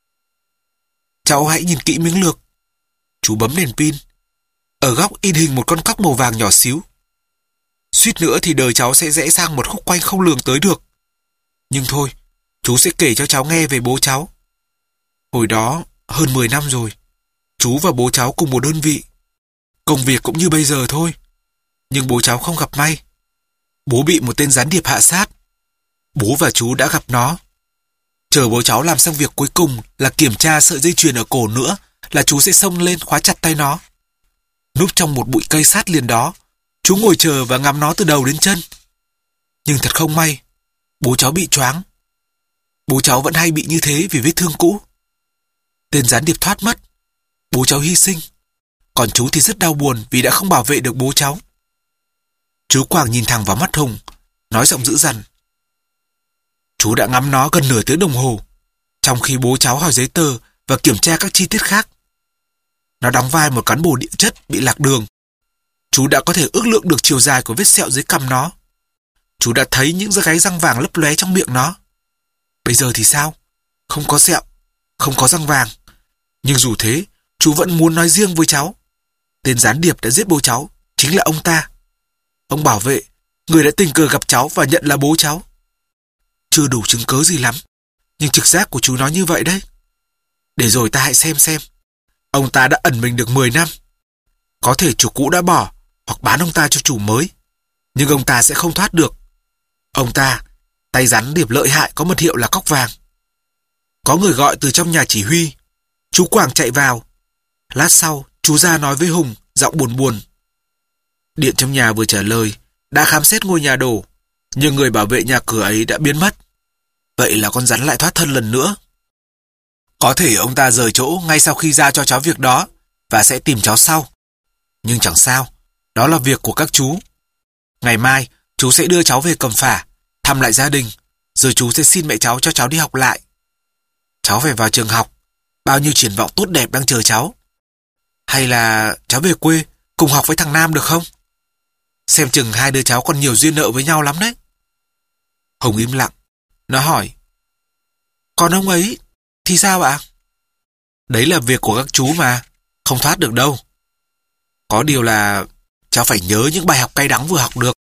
Cháu hãy nhìn kỹ miếng lược. Chú bấm đèn pin. Ở góc in hình một con cóc màu vàng nhỏ xíu. Suýt nữa thì đời cháu sẽ rẽ sang một khúc quanh không lường tới được. Nhưng thôi, chú sẽ kể cho cháu nghe về bố cháu. Hồi đó, hơn 10 năm rồi, chú và bố cháu cùng một đơn vị. Công việc cũng như bây giờ thôi. Nhưng bố cháu không gặp may. Bố bị một tên gián điệp hạ sát. Bố và chú đã gặp nó. Chờ bố cháu làm xong việc cuối cùng là kiểm tra sợi dây chuyền ở cổ nữa là chú sẽ xông lên khóa chặt tay nó. Núp trong một bụi cây sát liền đó, chú ngồi chờ và ngắm nó từ đầu đến chân. Nhưng thật không may, bố cháu bị choáng. Bố cháu vẫn hay bị như thế vì vết thương cũ. Tên gián điệp thoát mất. Bố cháu hy sinh. Còn chú thì rất đau buồn vì đã không bảo vệ được bố cháu. Chú Quảng nhìn thẳng vào mắt Hùng, nói giọng dữ dằn. Chú đã ngắm nó gần nửa tiếng đồng hồ, trong khi bố cháu hỏi giấy tờ và kiểm tra các chi tiết khác. Nó đóng vai một cán bộ địa chất bị lạc đường. Chú đã có thể ước lượng được chiều dài của vết sẹo dưới cằm nó. Chú đã thấy những gáy răng vàng lấp lóe trong miệng nó. Bây giờ thì sao? Không có sẹo, không có răng vàng. Nhưng dù thế, chú vẫn muốn nói riêng với cháu. Tên gián điệp đã giết bố cháu chính là ông ta. Ông bảo vệ, người đã tình cờ gặp cháu và nhận là bố cháu. Chưa đủ chứng cớ gì lắm, nhưng trực giác của chú nói như vậy đấy. Để rồi ta hãy xem. Ông ta đã ẩn mình được 10 năm. Có thể chủ cũ đã bỏ hoặc bán ông ta cho chủ mới, nhưng ông ta sẽ không thoát được. Ông ta, tay gián điệp lợi hại có mật hiệu là Cóc Vàng. Có người gọi từ trong nhà chỉ huy. Chú Quảng chạy vào. Lát sau, chú ra nói với Hùng, giọng buồn buồn. Điện trong nhà vừa trả lời, đã khám xét ngôi nhà đổ, nhưng người bảo vệ nhà cửa ấy đã biến mất. Vậy là con rắn lại thoát thân lần nữa. Có thể ông ta rời chỗ ngay sau khi ra cho cháu việc đó và sẽ tìm cháu sau. Nhưng chẳng sao, đó là việc của các chú. Ngày mai, chú sẽ đưa cháu về Cẩm Phả, thăm lại gia đình, rồi chú sẽ xin mẹ cháu cho cháu đi học lại. Cháu phải vào trường học, bao nhiêu triển vọng tốt đẹp đang chờ cháu. Hay là cháu về quê, cùng học với thằng Nam được không? Xem chừng hai đứa cháu còn nhiều duyên nợ với nhau lắm đấy. Hùng im lặng, nó hỏi. Còn ông ấy thì sao ạ? Đấy là việc của các chú mà, không thoát được đâu. Có điều là cháu phải nhớ những bài học cay đắng vừa học được.